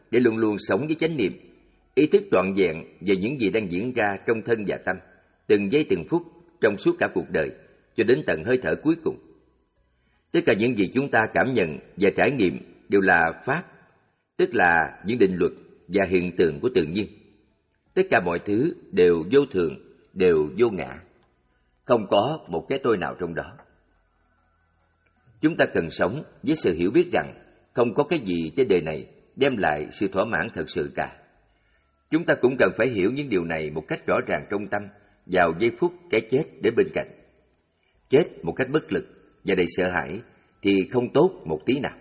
để luôn luôn sống với chánh niệm, ý thức trọn vẹn về những gì đang diễn ra trong thân và tâm, từng giây từng phút trong suốt cả cuộc đời, cho đến tận hơi thở cuối cùng. Tất cả những gì chúng ta cảm nhận và trải nghiệm đều là pháp, tức là những định luật và hiện tượng của tự nhiên. Tất cả mọi thứ đều vô thường, đều vô ngã, không có một cái tôi nào trong đó. Chúng ta cần sống với sự hiểu biết rằng không có cái gì trên đời này đem lại sự thỏa mãn thật sự cả. Chúng ta cũng cần phải hiểu những điều này một cách rõ ràng trong tâm vào giây phút cái chết đến bên cạnh. Chết một cách bất lực và đầy sợ hãi thì không tốt một tí nào.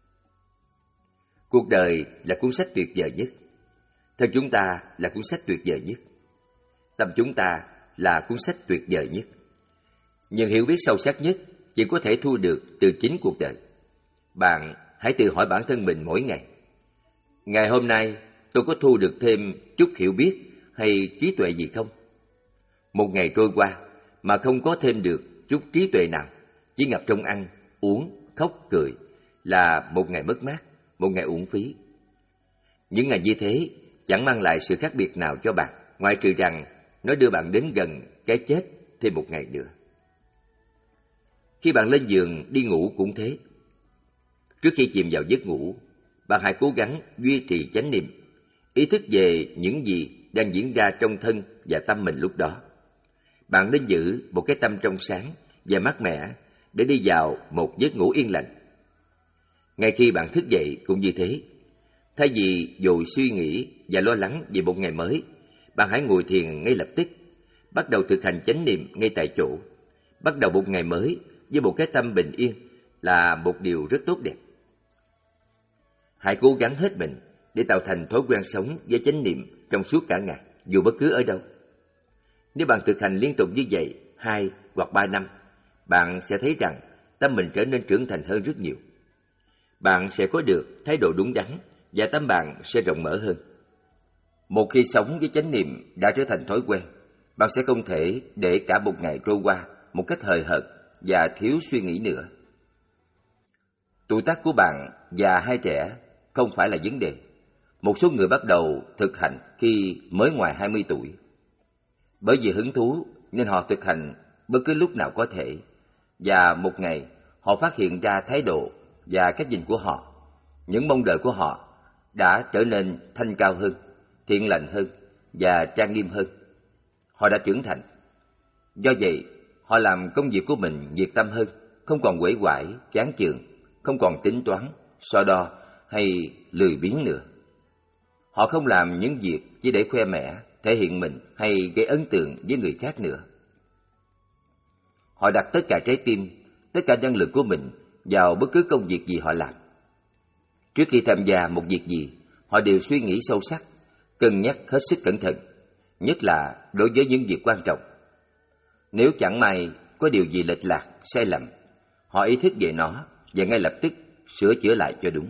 Cuộc đời là cuốn sách tuyệt vời nhất. Thân chúng ta là cuốn sách tuyệt vời nhất. Tâm chúng ta là cuốn sách tuyệt vời nhất. Nhưng hiểu biết sâu sắc nhất chỉ có thể thu được từ chính cuộc đời. Bạn hãy tự hỏi bản thân mình mỗi ngày. Ngày hôm nay tôi có thu được thêm chút hiểu biết hay trí tuệ gì không? Một ngày trôi qua mà không có thêm được chút trí tuệ nào, chỉ ngập trong ăn, uống, khóc, cười là một ngày mất mát, một ngày uổng phí. Những ngày như thế chẳng mang lại sự khác biệt nào cho bạn, ngoại trừ rằng nó đưa bạn đến gần cái chết thêm một ngày nữa. Khi bạn lên giường đi ngủ cũng thế. Trước khi chìm vào giấc ngủ, bạn hãy cố gắng duy trì chánh niệm, ý thức về những gì đang diễn ra trong thân và tâm mình lúc đó. Bạn nên giữ một cái tâm trong sáng và mát mẻ để đi vào một giấc ngủ yên lành. Ngay khi bạn thức dậy cũng như thế. Thay vì dội suy nghĩ và lo lắng về một ngày mới, bạn hãy ngồi thiền ngay lập tức, bắt đầu thực hành chánh niệm ngay tại chỗ. Bắt đầu một ngày mới với một cái tâm bình yên là một điều rất tốt đẹp. Hãy cố gắng hết mình để tạo thành thói quen sống với chánh niệm trong suốt cả ngày, dù bất cứ ở đâu. Nếu bạn thực hành liên tục như vậy hai hoặc ba năm, bạn sẽ thấy rằng tâm mình trở nên trưởng thành hơn rất nhiều. Bạn sẽ có được thái độ đúng đắn và tâm bạn sẽ rộng mở hơn. Một khi sống với chánh niệm đã trở thành thói quen, bạn sẽ không thể để cả một ngày trôi qua một cách hời hợt và thiếu suy nghĩ nữa. Tuổi tác của bạn già hay trẻ không phải là vấn đề. Một số người bắt đầu thực hành khi mới ngoài hai mươi tuổi. Bởi vì hứng thú nên họ thực hành bất cứ lúc nào có thể, và một ngày họ phát hiện ra thái độ và cách nhìn của họ, những mong đợi của họ đã trở nên thanh cao hơn, thiện lành hơn và trang nghiêm hơn. Họ đã trưởng thành. Do vậy, họ làm công việc của mình nhiệt tâm hơn, không còn uể oải, chán chường, không còn tính toán, so đo hay lười biếng nữa. Họ không làm những việc chỉ để khoe mẽ, thể hiện mình hay gây ấn tượng với người khác nữa. Họ đặt tất cả trái tim, tất cả năng lực của mình vào bất cứ công việc gì họ làm. Trước khi tham gia một việc gì, họ đều suy nghĩ sâu sắc, cân nhắc hết sức cẩn thận, nhất là đối với những việc quan trọng. Nếu chẳng may có điều gì lệch lạc, sai lầm, họ ý thức về nó và ngay lập tức sửa chữa lại cho đúng.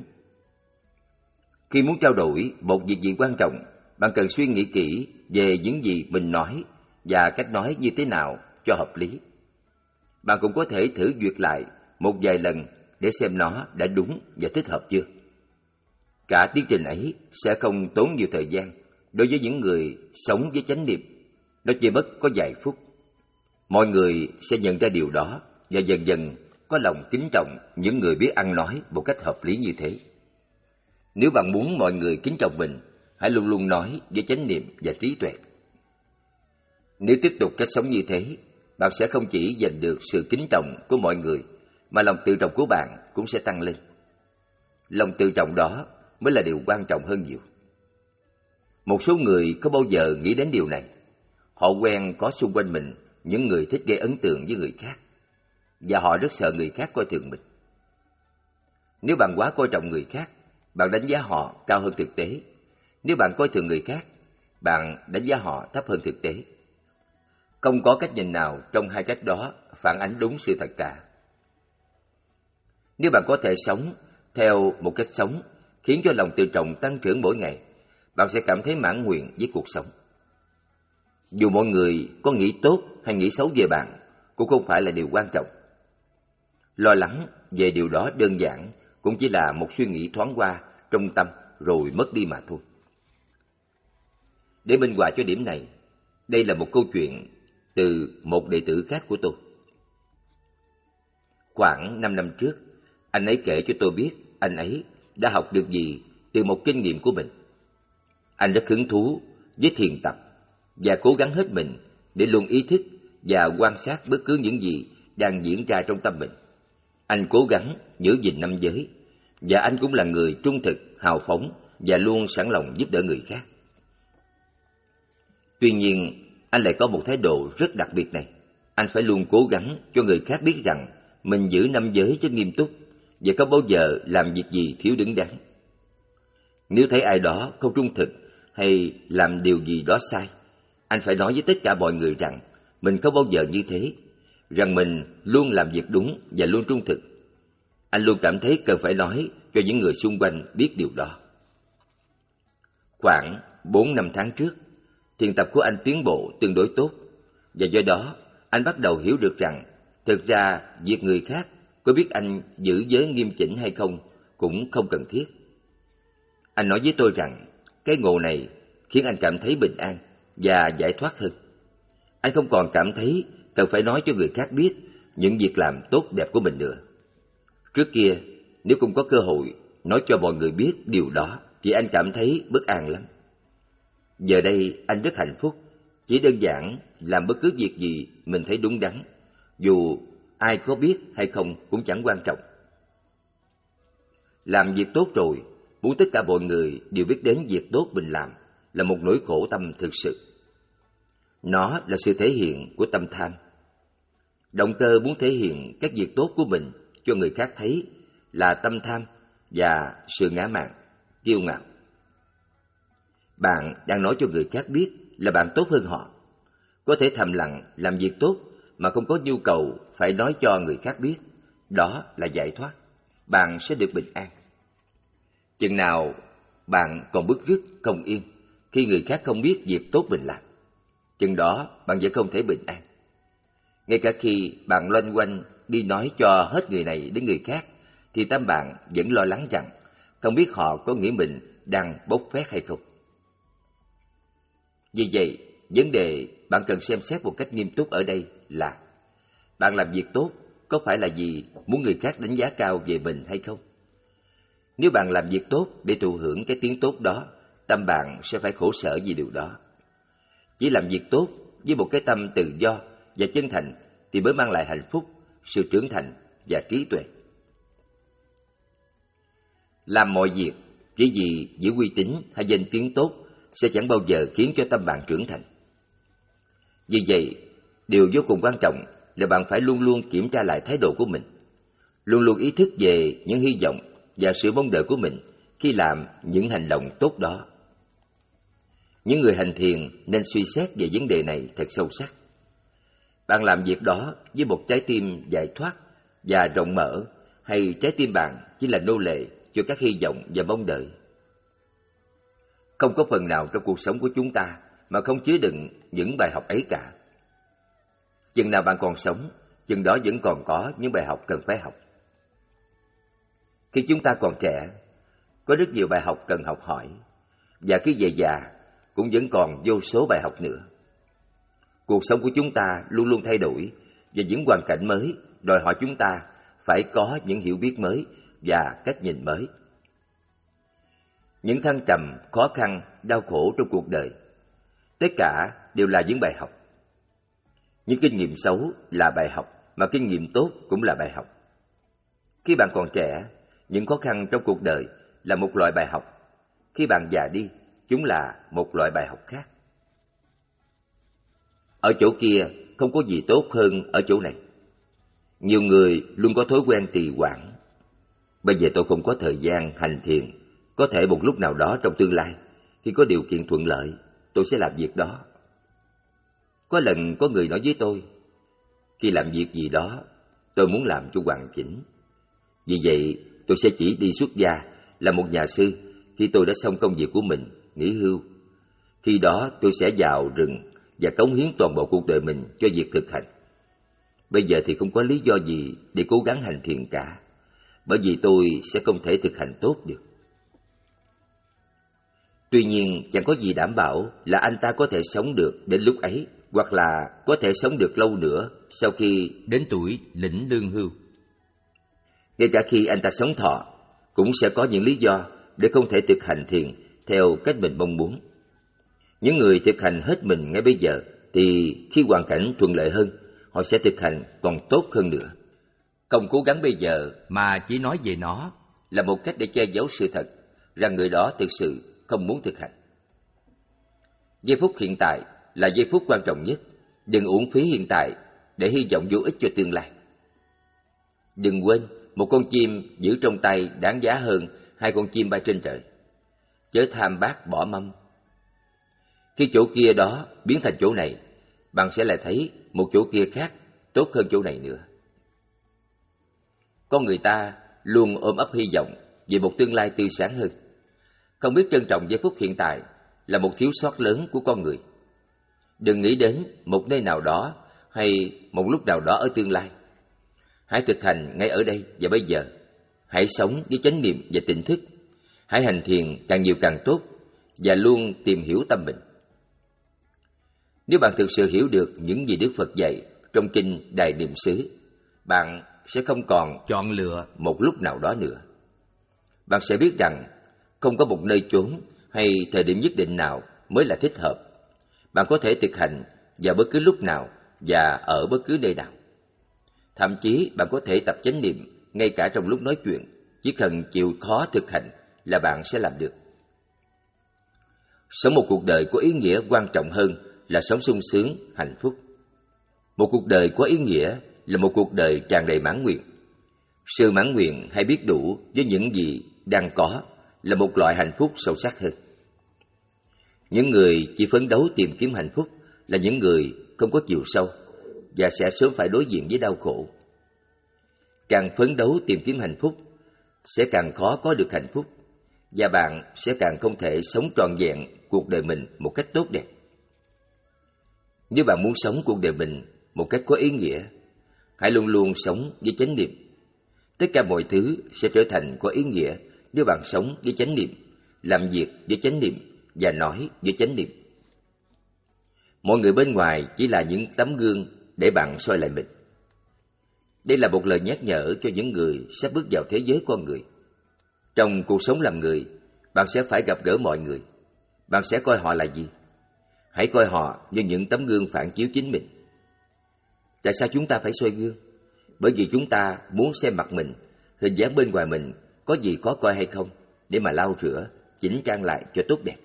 Khi muốn trao đổi một việc gì quan trọng, bạn cần suy nghĩ kỹ về những gì mình nói và cách nói như thế nào cho hợp lý. Bạn cũng có thể thử duyệt lại một vài lần để xem nó đã đúng và thích hợp chưa. Cả tiến trình ấy sẽ không tốn nhiều thời gian đối với những người sống với chánh niệm. Nó chỉ mất có vài phút. Mọi người sẽ nhận ra điều đó và dần dần có lòng kính trọng những người biết ăn nói một cách hợp lý như thế. Nếu bạn muốn mọi người kính trọng mình, hãy luôn luôn nói với chánh niệm và trí tuệ. Nếu tiếp tục cách sống như thế, bạn sẽ không chỉ giành được sự kính trọng của mọi người, mà lòng tự trọng của bạn cũng sẽ tăng lên. Lòng tự trọng đó mới là điều quan trọng hơn nhiều. Một số người có bao giờ nghĩ đến điều này. Họ quen có xung quanh mình những người thích gây ấn tượng với người khác, và họ rất sợ người khác coi thường mình. Nếu bạn quá coi trọng người khác, bạn đánh giá họ cao hơn thực tế. Nếu bạn coi thường người khác, bạn đánh giá họ thấp hơn thực tế. Không có cách nhìn nào trong hai cách đó phản ánh đúng sự thật cả. Nếu bạn có thể sống theo một cách sống khiến cho lòng tự trọng tăng trưởng mỗi ngày, bạn sẽ cảm thấy mãn nguyện với cuộc sống. Dù mọi người có nghĩ tốt hay nghĩ xấu về bạn cũng không phải là điều quan trọng. Lo lắng về điều đó đơn giản cũng chỉ là một suy nghĩ thoáng qua trong tâm rồi mất đi mà thôi. Để minh họa cho điểm này, đây là một câu chuyện từ một đệ tử khác của tôi. Khoảng năm năm trước, anh ấy kể cho tôi biết anh ấy đã học được gì từ một kinh nghiệm của mình. Anh rất hứng thú với thiền tập và cố gắng hết mình để luôn ý thức và quan sát bất cứ những gì đang diễn ra trong tâm mình. Anh cố gắng giữ gìn năm giới, và anh cũng là người trung thực, hào phóng và luôn sẵn lòng giúp đỡ người khác. Tuy nhiên, anh lại có một thái độ rất đặc biệt này. Anh phải luôn cố gắng cho người khác biết rằng mình giữ năm giới cho nghiêm túc và không bao giờ làm việc gì thiếu đứng đắn. Nếu thấy ai đó không trung thực hay làm điều gì đó sai, anh phải nói với tất cả mọi người rằng mình không bao giờ như thế, rằng mình luôn làm việc đúng và luôn trung thực. Anh luôn cảm thấy cần phải nói cho những người xung quanh biết điều đó. Khoảng bốn năm tháng trước, thiền tập của anh tiến bộ tương đối tốt, và do đó anh bắt đầu hiểu được rằng thực ra việc người khác có biết anh giữ giới nghiêm chỉnh hay không cũng không cần thiết. Anh nói với tôi rằng cái ngộ này khiến anh cảm thấy bình an và giải thoát hơn. Anh không còn cảm thấy cần phải nói cho người khác biết những việc làm tốt đẹp của mình nữa. Trước kia, nếu không có cơ hội nói cho mọi người biết điều đó thì anh cảm thấy bất an lắm. Giờ đây anh rất hạnh phúc, chỉ đơn giản làm bất cứ việc gì mình thấy đúng đắn, dù ai có biết hay không cũng chẳng quan trọng. Làm việc tốt rồi, muốn tất cả mọi người đều biết đến việc tốt mình làm là một nỗi khổ tâm thực sự. Nó là sự thể hiện của tâm tham. Động cơ muốn thể hiện các việc tốt của mình cho người khác thấy là tâm tham và sự ngã mạn, kiêu ngạo. Bạn đang nói cho người khác biết là bạn tốt hơn họ, có thể thầm lặng làm việc tốt mà không có nhu cầu phải nói cho người khác biết. Đó là giải thoát. Bạn sẽ được bình an. Chừng nào bạn còn bứt rứt không yên khi người khác không biết việc tốt mình làm, chừng đó bạn vẫn không thể bình an. Ngay cả khi bạn loanh quanh đi nói cho hết người này đến người khác, thì tâm bạn vẫn lo lắng rằng không biết họ có nghĩ mình đang bốc phét hay không. Vì vậy, vấn đề bạn cần xem xét một cách nghiêm túc ở đây là bạn làm việc tốt có phải là vì muốn người khác đánh giá cao về mình hay không? Nếu bạn làm việc tốt để thụ hưởng cái tiếng tốt đó, tâm bạn sẽ phải khổ sở vì điều đó. Chỉ làm việc tốt với một cái tâm tự do và chân thành thì mới mang lại hạnh phúc, sự trưởng thành và trí tuệ. Làm mọi việc chỉ vì giữ uy tín hay danh tiếng tốt sẽ chẳng bao giờ khiến cho tâm bạn trưởng thành. Vì vậy, điều vô cùng quan trọng là bạn phải luôn luôn kiểm tra lại thái độ của mình, luôn luôn ý thức về những hy vọng và sự mong đợi của mình khi làm những hành động tốt đó. Những người hành thiền nên suy xét về vấn đề này thật sâu sắc. Bạn làm việc đó với một trái tim giải thoát và rộng mở, hay trái tim bạn chỉ là nô lệ cho các hy vọng và mong đợi? Không có phần nào trong cuộc sống của chúng ta mà không chứa đựng những bài học ấy cả. Chừng nào bạn còn sống, chừng đó vẫn còn có những bài học cần phải học. Khi chúng ta còn trẻ, có rất nhiều bài học cần học hỏi, và khi về già cũng vẫn còn vô số bài học nữa. Cuộc sống của chúng ta luôn luôn thay đổi, và những hoàn cảnh mới đòi hỏi chúng ta phải có những hiểu biết mới và cách nhìn mới. Những thăng trầm, khó khăn, đau khổ trong cuộc đời, tất cả đều là những bài học. Những kinh nghiệm xấu là bài học, mà kinh nghiệm tốt cũng là bài học. Khi bạn còn trẻ, những khó khăn trong cuộc đời là một loại bài học. Khi bạn già đi, chúng là một loại bài học khác. Ở chỗ kia không có gì tốt hơn ở chỗ này. Nhiều người luôn có thói quen trì hoãn. Bây giờ tôi không có thời gian hành thiền, có thể một lúc nào đó trong tương lai, khi có điều kiện thuận lợi, tôi sẽ làm việc đó. Có lần có người nói với tôi, khi làm việc gì đó, tôi muốn làm cho hoàn chỉnh. Vì vậy, tôi sẽ chỉ đi xuất gia là một nhà sư khi tôi đã xong công việc của mình, nghỉ hưu. Khi đó tôi sẽ vào rừng và cống hiến toàn bộ cuộc đời mình cho việc thực hành. Bây giờ thì không có lý do gì để cố gắng hành thiền cả, bởi vì tôi sẽ không thể thực hành tốt được. Tuy nhiên chẳng có gì đảm bảo là anh ta có thể sống được đến lúc ấy, hoặc là có thể sống được lâu nữa sau khi đến tuổi lĩnh lương hưu. Ngay cả khi anh ta sống thọ, cũng sẽ có những lý do để không thể thực hành thiền theo cách mình mong muốn. Những người thực hành hết mình ngay bây giờ thì khi hoàn cảnh thuận lợi hơn, họ sẽ thực hành còn tốt hơn nữa. Không cố gắng bây giờ mà chỉ nói về nó là một cách để che giấu sự thật rằng người đó thực sự không muốn thực hành. Giây phút hiện tại là giây phút quan trọng nhất. Đừng uổng phí hiện tại để hy vọng vô ích cho tương lai. Đừng quên, một con chim giữ trong tay đáng giá hơn hai con chim bay trên trời. Chớ tham bát bỏ mâm. Khi chỗ kia đó biến thành chỗ này, bạn sẽ lại thấy một chỗ kia khác tốt hơn chỗ này nữa. Con người ta luôn ôm ấp hy vọng về một tương lai tươi sáng hơn. Không biết trân trọng giây phút hiện tại là một thiếu sót lớn của con người. Đừng nghĩ đến một nơi nào đó hay một lúc nào đó ở tương lai. Hãy thực hành ngay ở đây và bây giờ. Hãy sống với chánh niệm và tỉnh thức. Hãy hành thiền càng nhiều càng tốt và luôn tìm hiểu tâm mình. Nếu bạn thực sự hiểu được những gì Đức Phật dạy trong kinh Đại Niệm xứ, bạn sẽ không còn chọn lựa một lúc nào đó nữa. Bạn sẽ biết rằng không có một nơi chốn hay thời điểm nhất định nào mới là thích hợp. Bạn có thể thực hành vào bất cứ lúc nào và ở bất cứ nơi nào. Thậm chí bạn có thể tập chánh niệm ngay cả trong lúc nói chuyện. Chỉ cần chịu khó thực hành là bạn sẽ làm được. Sống một cuộc đời có ý nghĩa quan trọng hơn là sống sung sướng, hạnh phúc. Một cuộc đời có ý nghĩa là một cuộc đời tràn đầy mãn nguyện. Sự mãn nguyện hay biết đủ với những gì đang có là một loại hạnh phúc sâu sắc hơn. Những người chỉ phấn đấu tìm kiếm hạnh phúc là những người không có chiều sâu và sẽ sớm phải đối diện với đau khổ. Càng phấn đấu tìm kiếm hạnh phúc, sẽ càng khó có được hạnh phúc, và bạn sẽ càng không thể sống trọn vẹn cuộc đời mình một cách tốt đẹp. Nếu bạn muốn sống cuộc đời mình một cách có ý nghĩa, hãy luôn luôn sống với chánh niệm. Tất cả mọi thứ sẽ trở thành có ý nghĩa nếu bạn sống với chánh niệm, làm việc với chánh niệm và nói với chánh niệm. Mọi người bên ngoài chỉ là những tấm gương để bạn soi lại mình. Đây là một lời nhắc nhở cho những người sắp bước vào thế giới con người. Trong cuộc sống làm người, bạn sẽ phải gặp gỡ mọi người. Bạn sẽ coi họ là gì? Hãy coi họ như những tấm gương phản chiếu chính mình. Tại sao chúng ta phải soi gương? Bởi vì chúng ta muốn xem mặt mình, hình dáng bên ngoài mình có gì khó coi hay không, để mà lau rửa, chỉnh trang lại cho tốt đẹp.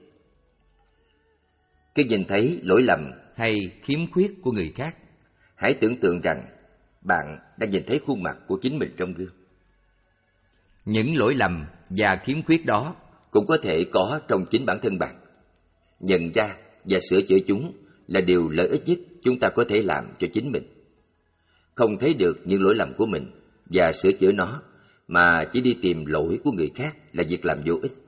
Khi nhìn thấy lỗi lầm hay khiếm khuyết của người khác, hãy tưởng tượng rằng bạn đang nhìn thấy khuôn mặt của chính mình trong gương. Những lỗi lầm và khiếm khuyết đó cũng có thể có trong chính bản thân bạn. Nhận ra và sửa chữa chúng là điều lợi ích nhất chúng ta có thể làm cho chính mình. Không thấy được những lỗi lầm của mình và sửa chữa nó, mà chỉ đi tìm lỗi của người khác là việc làm vô ích.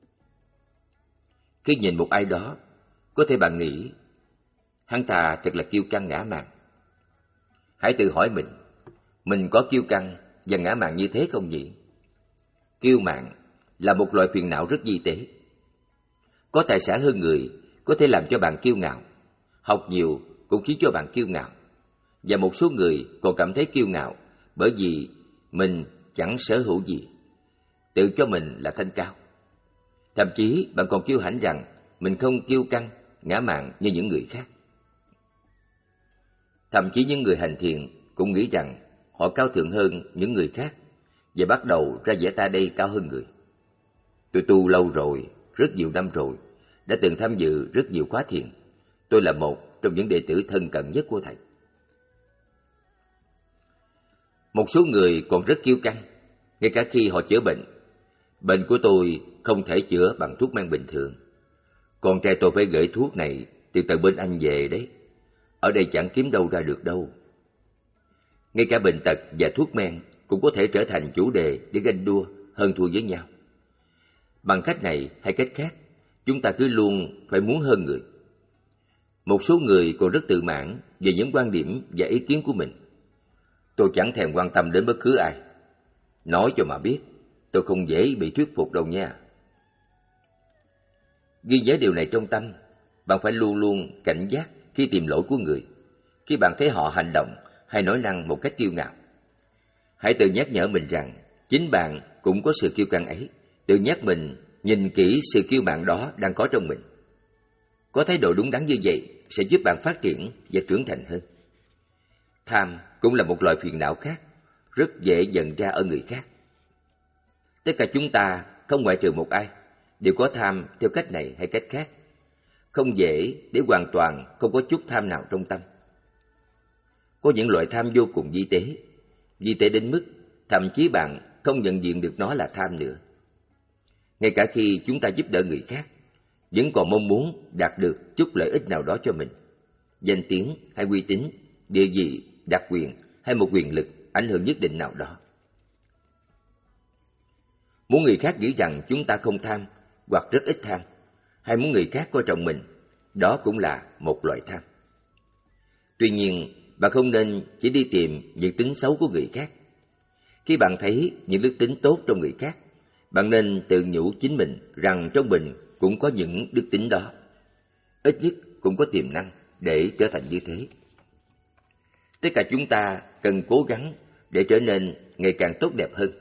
Khi nhìn một ai đó, có thể bạn nghĩ, hắn ta thật là kiêu căng ngã mạn. Hãy tự hỏi mình, mình có kiêu căng và ngã mạn như thế không nhỉ? Kiêu mạn là một loại phiền não rất vi tế. Có tài sản hơn người có thể làm cho bạn kiêu ngạo, học nhiều cũng khiến cho bạn kiêu ngạo, và một số người còn cảm thấy kiêu ngạo bởi vì mình chẳng sở hữu gì, tự cho mình là thanh cao. Thậm chí bạn còn kiêu hãnh rằng mình không kiêu căng, ngã mạn như những người khác. Thậm chí những người hành thiền cũng nghĩ rằng họ cao thượng hơn những người khác và bắt đầu ra vẻ ta đây cao hơn người. Tôi tu lâu rồi, rất nhiều năm rồi, đã từng tham dự rất nhiều khóa thiền. Tôi là một trong những đệ tử thân cận nhất của thầy. Một số người còn rất kiêu căng, ngay cả khi họ chữa bệnh. Bệnh của tôi không thể chữa bằng thuốc men bình thường. Con trai tôi phải gửi thuốc này từ tận bên Anh về đấy. Ở đây chẳng kiếm đâu ra được đâu. Ngay cả bệnh tật và thuốc men cũng có thể trở thành chủ đề để ganh đua, hơn thua với nhau. Bằng cách này hay cách khác, chúng ta cứ luôn phải muốn hơn người. Một số người còn rất tự mãn về những quan điểm và ý kiến của mình. Tôi chẳng thèm quan tâm đến bất cứ ai. Nói cho mà biết, tôi không dễ bị thuyết phục đâu nha. Ghi nhớ điều này trong tâm, bạn phải luôn luôn cảnh giác khi tìm lỗi của người, khi bạn thấy họ hành động hay nói năng một cách kiêu ngạo. Hãy tự nhắc nhở mình rằng chính bạn cũng có sự kiêu căng ấy, tự nhắc mình nhìn kỹ sự kiêu mạn đó đang có trong mình. Có thái độ đúng đắn như vậy sẽ giúp bạn phát triển và trưởng thành hơn. Tham cũng là một loại phiền não khác, rất dễ nhận ra ở người khác. Tất cả chúng ta, không ngoại trừ một ai, đều có tham theo cách này hay cách khác. Không dễ để hoàn toàn không có chút tham nào trong tâm. Có những loại tham vô cùng vi tế, vi tế đến mức thậm chí bạn không nhận diện được nó là tham nữa. Ngay cả khi chúng ta giúp đỡ người khác, vẫn còn mong muốn đạt được chút lợi ích nào đó cho mình, danh tiếng hay uy tín, địa vị, đặc quyền hay một quyền lực, ảnh hưởng nhất định nào đó. Muốn người khác nghĩ rằng chúng ta không tham hoặc rất ít tham, hay muốn người khác coi trọng mình, đó cũng là một loại tham. Tuy nhiên, bạn không nên chỉ đi tìm những tính xấu của người khác. Khi bạn thấy những đức tính tốt trong người khác, bạn nên tự nhủ chính mình rằng trong mình cũng có những đức tính đó. Ít nhất cũng có tiềm năng để trở thành như thế. Tất cả chúng ta cần cố gắng để trở nên ngày càng tốt đẹp hơn.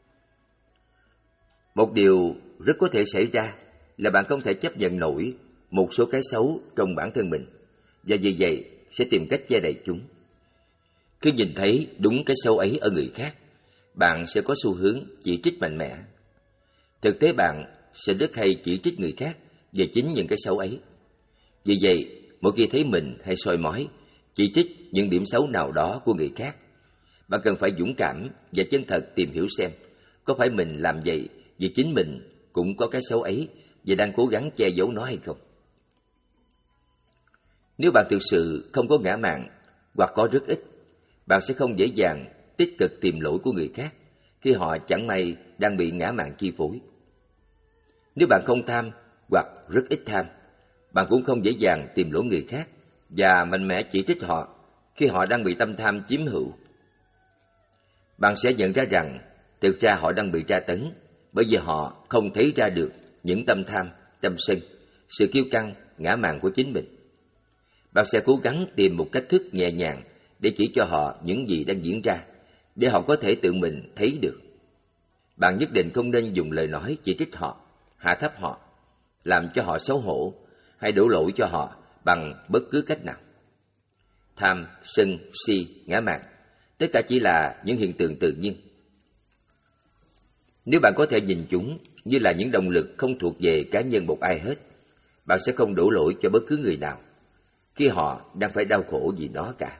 Một điều rất có thể xảy ra là bạn không thể chấp nhận nổi một số cái xấu trong bản thân mình, và vì vậy sẽ tìm cách che đậy chúng. Khi nhìn thấy đúng cái xấu ấy ở người khác, bạn sẽ có xu hướng chỉ trích mạnh mẽ. Thực tế bạn sẽ rất hay chỉ trích người khác về chính những cái xấu ấy. Vì vậy, mỗi khi thấy mình hay soi mói, chỉ trích những điểm xấu nào đó của người khác, bạn cần phải dũng cảm và chân thật tìm hiểu xem có phải mình làm vậy vì chính mình cũng có cái xấu ấy và đang cố gắng che giấu nó hay không. Nếu bạn thực sự không có ngã mạn hoặc có rất ít, bạn sẽ không dễ dàng tích cực tìm lỗi của người khác khi họ chẳng may đang bị ngã mạn chi phối. Nếu bạn không tham hoặc rất ít tham, bạn cũng không dễ dàng tìm lỗi người khác và mạnh mẽ chỉ trích họ khi họ đang bị tâm tham chiếm hữu. Bạn sẽ nhận ra rằng thực ra họ đang bị tra tấn bởi vì họ không thấy ra được những tâm tham, tâm sân, sự kiêu căng, ngã mạn của chính mình. Bạn sẽ cố gắng tìm một cách thức nhẹ nhàng để chỉ cho họ những gì đang diễn ra, để họ có thể tự mình thấy được. Bạn nhất định không nên dùng lời nói chỉ trích họ, hạ thấp họ, làm cho họ xấu hổ hay đổ lỗi cho họ bằng bất cứ cách nào. Tham, sân, si, ngã mạn, tất cả chỉ là những hiện tượng tự nhiên. Nếu bạn có thể nhìn chúng như là những động lực không thuộc về cá nhân một ai hết, bạn sẽ không đổ lỗi cho bất cứ người nào khi họ đang phải đau khổ vì nó cả.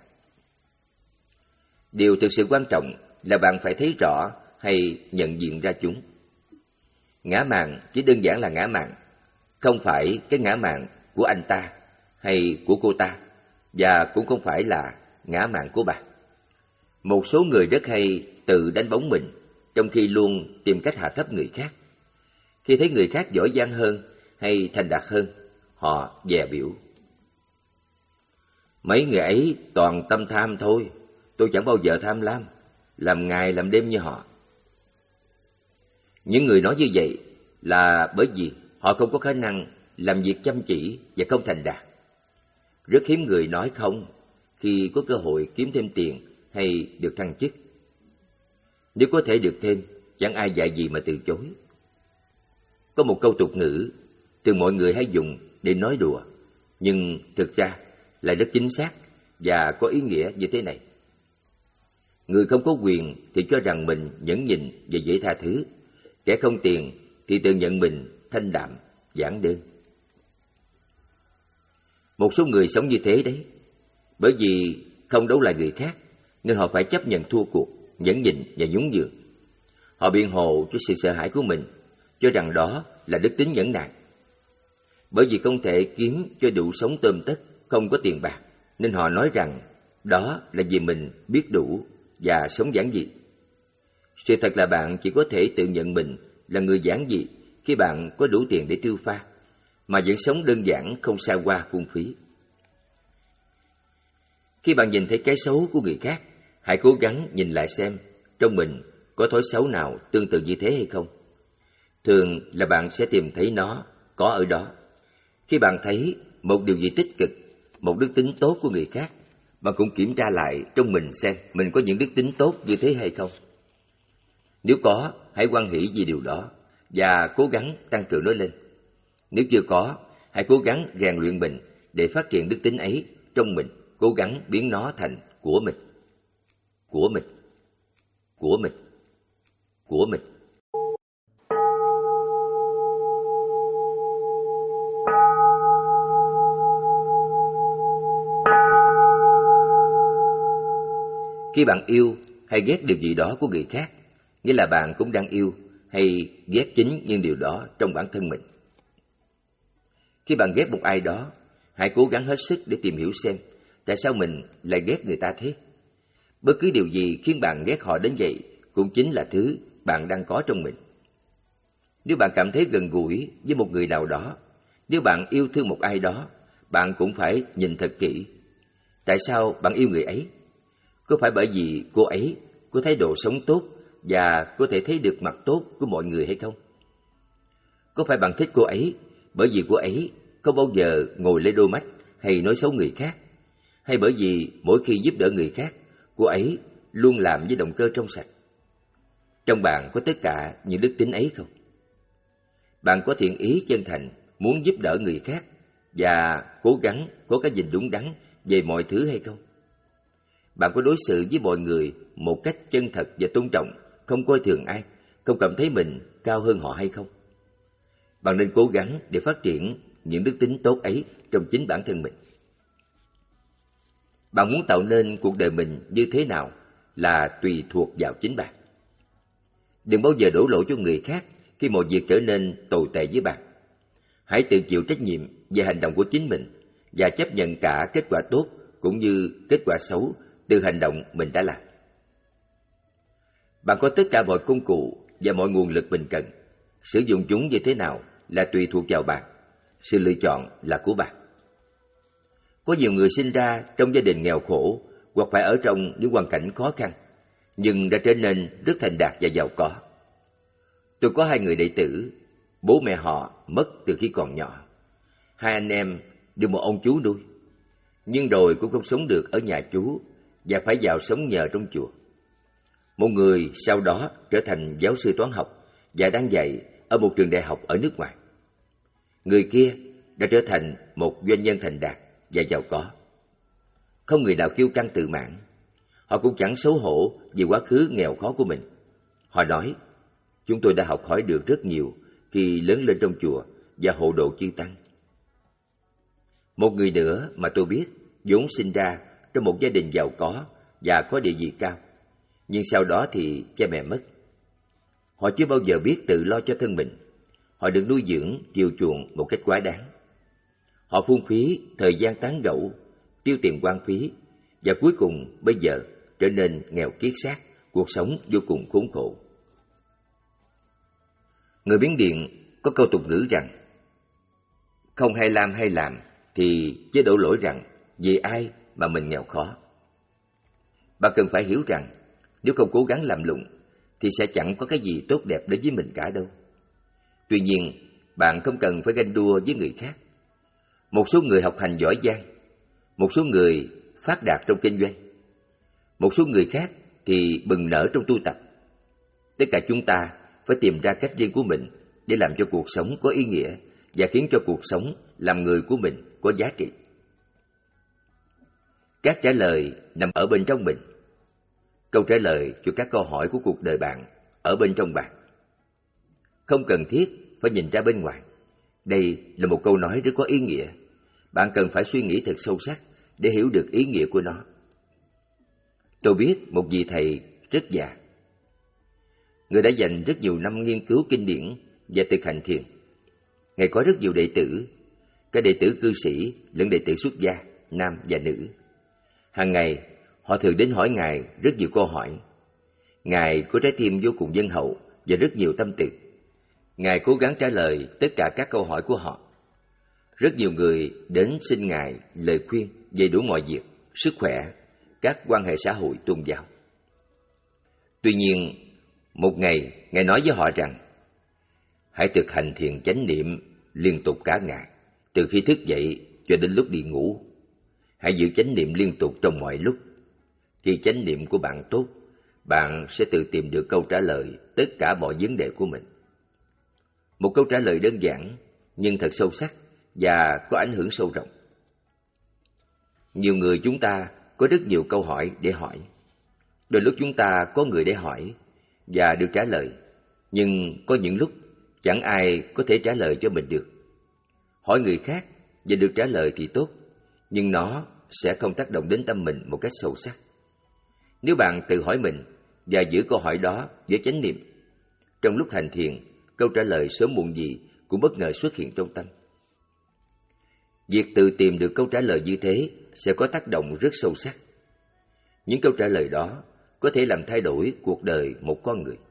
Điều thực sự quan trọng là bạn phải thấy rõ hay nhận diện ra chúng. Ngã mạn chỉ đơn giản là ngã mạn, không phải cái ngã mạn của anh ta hay của cô ta, và cũng không phải là ngã mạn của bạn. Một số người rất hay tự đánh bóng mình, trong khi luôn tìm cách hạ thấp người khác. Khi thấy người khác giỏi giang hơn hay thành đạt hơn, họ dè biểu. Mấy người ấy toàn tâm tham thôi, tôi chẳng bao giờ tham lam, làm ngày làm đêm như họ. Những người nói như vậy là bởi vì họ không có khả năng làm việc chăm chỉ và không thành đạt. Rất hiếm người nói không khi có cơ hội kiếm thêm tiền hay được thăng chức. Nếu có thể được thêm, chẳng ai dạy gì mà từ chối. Có một câu tục ngữ thường mọi người hay dùng để nói đùa, nhưng thực ra lại rất chính xác và có ý nghĩa như thế này. Người không có quyền thì cho rằng mình nhẫn nhịn và dễ tha thứ, kẻ không tiền thì tự nhận mình thanh đạm, giản đơn. Một số người sống như thế đấy, bởi vì không đấu lại người khác nên họ phải chấp nhận thua cuộc, nhẫn nhịn và nhún nhường. Họ biện hộ cho sự sợ hãi của mình, cho rằng đó là đức tính nhẫn nại. Bởi vì không thể kiếm cho đủ sống tôm tất, không có tiền bạc, nên họ nói rằng đó là vì mình biết đủ và sống giản dị. Sự thật là bạn chỉ có thể tự nhận mình là người giản dị khi bạn có đủ tiền để tiêu pha, mà vẫn sống đơn giản không xa hoa phung phí. Khi bạn nhìn thấy cái xấu của người khác, hãy cố gắng nhìn lại xem trong mình có thói xấu nào tương tự như thế hay không. Thường là bạn sẽ tìm thấy nó có ở đó, Khi bạn thấy một điều gì tích cực, một đức tính tốt của người khác, bạn cũng kiểm tra lại trong mình xem mình có những đức tính tốt như thế hay không. Nếu có, hãy hoan hỷ vì điều đó và cố gắng tăng trưởng nó lên. Nếu chưa có, hãy cố gắng rèn luyện mình để phát triển đức tính ấy trong mình, cố gắng biến nó thành của mình. Của mình. Của mình. Của mình. Khi bạn yêu hay ghét điều gì đó của người khác, nghĩa là bạn cũng đang yêu hay ghét chính những điều đó trong bản thân mình. Khi bạn ghét một ai đó, hãy cố gắng hết sức để tìm hiểu xem tại sao mình lại ghét người ta thế. Bất cứ điều gì khiến bạn ghét họ đến vậy cũng chính là thứ bạn đang có trong mình. Nếu bạn cảm thấy gần gũi với một người nào đó, nếu bạn yêu thương một ai đó, bạn cũng phải nhìn thật kỹ. Tại sao bạn yêu người ấy? Có phải bởi vì cô ấy có thái độ sống tốt và có thể thấy được mặt tốt của mọi người hay không? Có phải bạn thích cô ấy bởi vì cô ấy không bao giờ ngồi lấy đôi mắt hay nói xấu người khác? Hay bởi vì mỗi khi giúp đỡ người khác, cô ấy luôn làm với động cơ trong sạch? Trong bạn có tất cả những đức tính ấy không? Bạn có thiện ý chân thành muốn giúp đỡ người khác và cố gắng có cái nhìn đúng đắn về mọi thứ hay không? Bạn có đối xử với mọi người một cách chân thật và tôn trọng, không coi thường ai, không cảm thấy mình cao hơn họ hay không? Bạn nên cố gắng để phát triển những đức tính tốt ấy trong chính bản thân mình. Bạn muốn tạo nên cuộc đời mình như thế nào là tùy thuộc vào chính bạn. Đừng bao giờ đổ lỗi cho người khác khi mọi việc trở nên tồi tệ với bạn. Hãy tự chịu trách nhiệm về hành động của chính mình và chấp nhận cả kết quả tốt cũng như kết quả xấu từ hành động mình đã làm. Bạn có tất cả mọi công cụ và mọi nguồn lực mình cần. Sử dụng chúng như thế nào là tùy thuộc vào bạn. Sự lựa chọn là của bạn. Có nhiều người sinh ra trong gia đình nghèo khổ hoặc phải ở trong những hoàn cảnh khó khăn, nhưng đã trở nên rất thành đạt và giàu có. Tôi có hai người đệ tử, bố mẹ họ mất từ khi còn nhỏ. Hai anh em được một ông chú nuôi, nhưng rồi cũng không sống được ở nhà chú và phải vào sống nhờ trong chùa. Một người sau đó trở thành giáo sư toán học và đang dạy ở một trường đại học ở nước ngoài. Người kia đã trở thành một doanh nhân thành đạt và giàu có. Không người nào kiêu căng tự mãn. Họ cũng chẳng xấu hổ vì quá khứ nghèo khó của mình. Họ nói, chúng tôi đã học hỏi được rất nhiều khi lớn lên trong chùa và hộ độ chư tăng. Một người nữa mà tôi biết vốn sinh ra trong một gia đình giàu có và có địa vị cao, nhưng sau đó thì cha mẹ mất. Họ chưa bao giờ biết tự lo cho thân mình. Họ được nuôi dưỡng, chiều chuộng một cách quá đáng. Họ phung phí thời gian tán gẫu, tiêu tiền hoang phí, và cuối cùng bây giờ trở nên nghèo kiết xác, cuộc sống vô cùng khốn khổ. Người Miến Điện có câu tục ngữ rằng, không hay làm hay làm thì chớ đổ lỗi rằng vì ai mà mình nghèo khó. Bạn cần phải hiểu rằng nếu không cố gắng làm lụng thì sẽ chẳng có cái gì tốt đẹp đến với mình cả đâu. Tuy nhiên, bạn không cần phải ganh đua với người khác. Một số người học hành giỏi giang, một số người phát đạt trong kinh doanh, một số người khác thì bừng nở trong tu tập. Tất cả chúng ta phải tìm ra cách riêng của mình để làm cho cuộc sống có ý nghĩa và khiến cho cuộc sống làm người của mình có giá trị. Các trả lời nằm ở bên trong mình. Câu trả lời cho các câu hỏi của cuộc đời bạn ở bên trong bạn. Không cần thiết phải nhìn ra bên ngoài. Đây là một câu nói rất có ý nghĩa. Bạn cần phải suy nghĩ thật sâu sắc để hiểu được ý nghĩa của nó. Tôi biết một vị thầy rất già. Người đã dành rất nhiều năm nghiên cứu kinh điển và thực hành thiền. Ngài có rất nhiều đệ tử, cả đệ tử cư sĩ lẫn đệ tử xuất gia, nam và nữ. Hàng ngày, họ thường đến hỏi Ngài rất nhiều câu hỏi. Ngài có trái tim vô cùng nhân hậu và rất nhiều tâm từ. Ngài cố gắng trả lời tất cả các câu hỏi của họ. Rất nhiều người đến xin Ngài lời khuyên về đủ mọi việc, sức khỏe, các quan hệ xã hội, tôn giáo. Tuy nhiên, một ngày, Ngài nói với họ rằng, hãy thực hành thiền chánh niệm liên tục cả ngày Từ khi thức dậy cho đến lúc đi ngủ, hãy giữ chánh niệm liên tục trong mọi lúc. Khi chánh niệm của bạn tốt, bạn sẽ tự tìm được câu trả lời tất cả mọi vấn đề của mình. Một câu trả lời đơn giản nhưng thật sâu sắc và có ảnh hưởng sâu rộng. Nhiều người chúng ta có rất nhiều câu hỏi để hỏi. Đôi lúc chúng ta có người để hỏi và được trả lời, nhưng có những lúc chẳng ai có thể trả lời cho mình được. Hỏi người khác và được trả lời thì tốt, nhưng nó sẽ không tác động đến tâm mình một cách sâu sắc. Nếu bạn tự hỏi mình và giữ câu hỏi đó với chánh niệm, trong lúc hành thiền, câu trả lời sớm muộn gì cũng bất ngờ xuất hiện trong tâm. Việc tự tìm được câu trả lời như thế sẽ có tác động rất sâu sắc. Những câu trả lời đó có thể làm thay đổi cuộc đời một con người.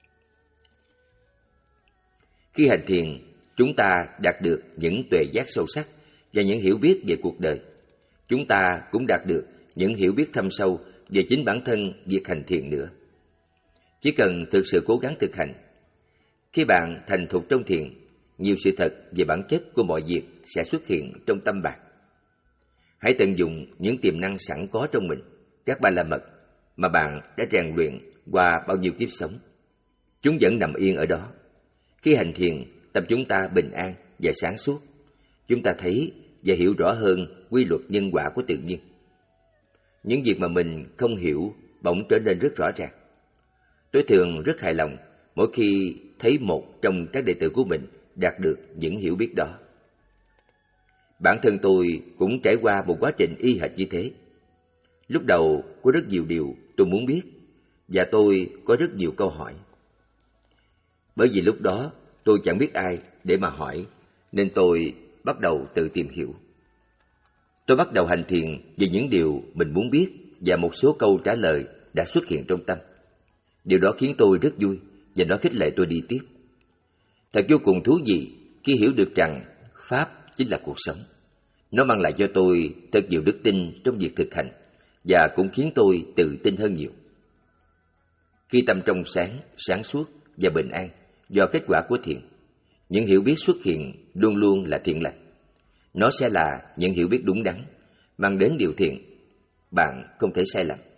Khi hành thiền, chúng ta đạt được những tuệ giác sâu sắc và những hiểu biết về cuộc đời. Chúng ta cũng đạt được những hiểu biết thâm sâu về chính bản thân việc hành thiền nữa. Chỉ cần thực sự cố gắng thực hành, khi bạn thành thục trong thiền, nhiều sự thật về bản chất của mọi việc sẽ xuất hiện trong tâm bạn. Hãy tận dụng những tiềm năng sẵn có trong mình, các ba la mật mà bạn đã rèn luyện qua bao nhiêu kiếp sống. Chúng vẫn nằm yên ở đó. Khi hành thiền, tâm chúng ta bình an và sáng suốt. Chúng ta thấy và hiểu rõ hơn quy luật nhân quả của tự nhiên. Những việc mà mình không hiểu bỗng trở nên rất rõ ràng. Tôi thường rất hài lòng mỗi khi thấy một trong các đệ tử của mình đạt được những hiểu biết đó. Bản thân tôi cũng trải qua một quá trình y hệt như thế. Lúc đầu có rất nhiều điều tôi muốn biết và tôi có rất nhiều câu hỏi. Bởi vì lúc đó tôi chẳng biết ai để mà hỏi, nên tôi bắt đầu tự tìm hiểu. Tôi bắt đầu hành thiền về những điều mình muốn biết và một số câu trả lời đã xuất hiện trong tâm. Điều đó khiến tôi rất vui và nó khích lệ tôi đi tiếp. Thật vô cùng thú vị khi hiểu được rằng Pháp chính là cuộc sống. Nó mang lại cho tôi thật nhiều đức tin trong việc thực hành và cũng khiến tôi tự tin hơn nhiều. Khi tâm trong sáng, sáng suốt và bình an do kết quả của thiền, những hiểu biết xuất hiện luôn luôn là thiện lành. Nó sẽ là những hiểu biết đúng đắn, mang đến điều thiện. Bạn không thể sai lầm.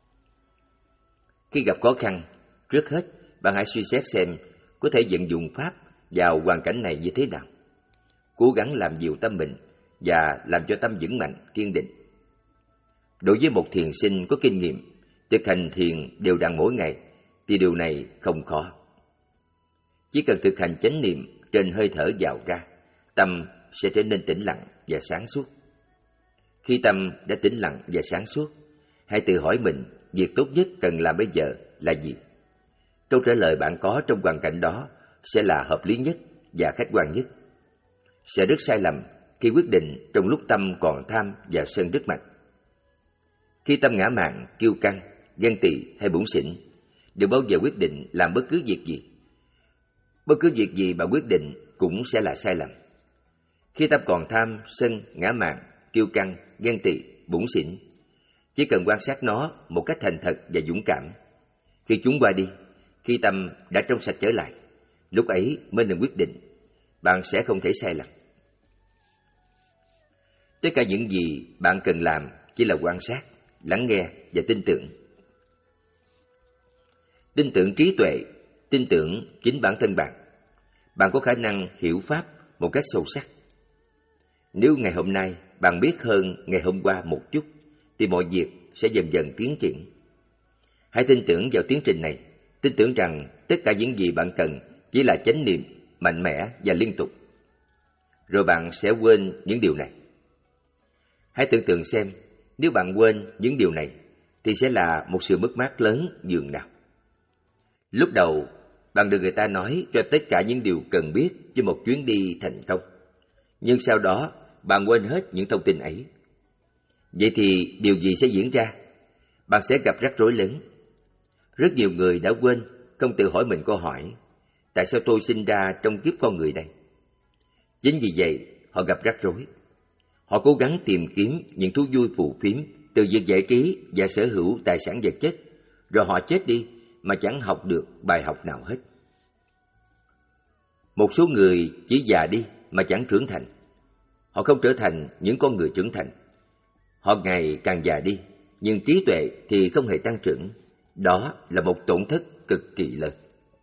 Khi gặp khó khăn, trước hết bạn hãy suy xét xem có thể vận dụng Pháp vào hoàn cảnh này như thế nào. Cố gắng làm dịu tâm mình và làm cho tâm vững mạnh, kiên định. Đối với một thiền sinh có kinh nghiệm, thực hành thiền đều đặn mỗi ngày, thì điều này không khó. Chỉ cần thực hành chánh niệm trên hơi thở vào ra, tâm sẽ trở nên tĩnh lặng và sáng suốt. Khi tâm đã tĩnh lặng và sáng suốt, hãy tự hỏi mình việc tốt nhất cần làm bây giờ là gì. Câu trả lời bạn có trong hoàn cảnh đó sẽ là hợp lý nhất và khách quan nhất. Sẽ rất sai lầm khi quyết định trong lúc tâm còn tham và sân rất mạnh. Khi tâm ngã mạn, kiêu căng, ghen tị hay bủn xỉn, đừng bao giờ quyết định làm bất cứ việc gì. Bất cứ việc gì bạn quyết định cũng sẽ là sai lầm. Khi tâm còn tham, sân, ngã mạn, kiêu căng, ghen tị, bủn xỉn, chỉ cần quan sát nó một cách thành thật và dũng cảm. Khi chúng qua đi, khi tâm đã trong sạch trở lại, lúc ấy mới nên quyết định. Bạn sẽ không thể sai lầm. Tất cả những gì bạn cần làm chỉ là quan sát, lắng nghe và tin tưởng. Tin tưởng trí tuệ, tin tưởng chính bản thân bạn. Bạn có khả năng hiểu Pháp một cách sâu sắc. Nếu ngày hôm nay bạn biết hơn ngày hôm qua một chút, thì mọi việc sẽ dần dần tiến triển. Hãy tin tưởng vào tiến trình này, tin tưởng rằng tất cả những gì bạn cần chỉ là chánh niệm mạnh mẽ và liên tục. Rồi bạn sẽ quên những điều này. Hãy tưởng tượng xem, nếu bạn quên những điều này, thì sẽ là một sự mất mát lớn nhường nào. Lúc đầu, bạn được người ta nói cho tất cả những điều cần biết cho một chuyến đi thành công. Nhưng sau đó, bạn quên hết những thông tin ấy. Vậy thì điều gì sẽ diễn ra? Bạn sẽ gặp rắc rối lớn. Rất nhiều người đã quên, không tự hỏi mình câu hỏi: tại sao tôi sinh ra trong kiếp con người này? Chính vì vậy, họ gặp rắc rối. Họ cố gắng tìm kiếm những thú vui phù phiếm từ việc giải trí và sở hữu tài sản vật chất, rồi họ chết đi mà chẳng học được bài học nào hết. Một số người chỉ già đi mà chẳng trưởng thành. Họ không trở thành những con người trưởng thành. Họ ngày càng già đi, nhưng trí tuệ thì không hề tăng trưởng. Đó là một tổn thất cực kỳ lớn.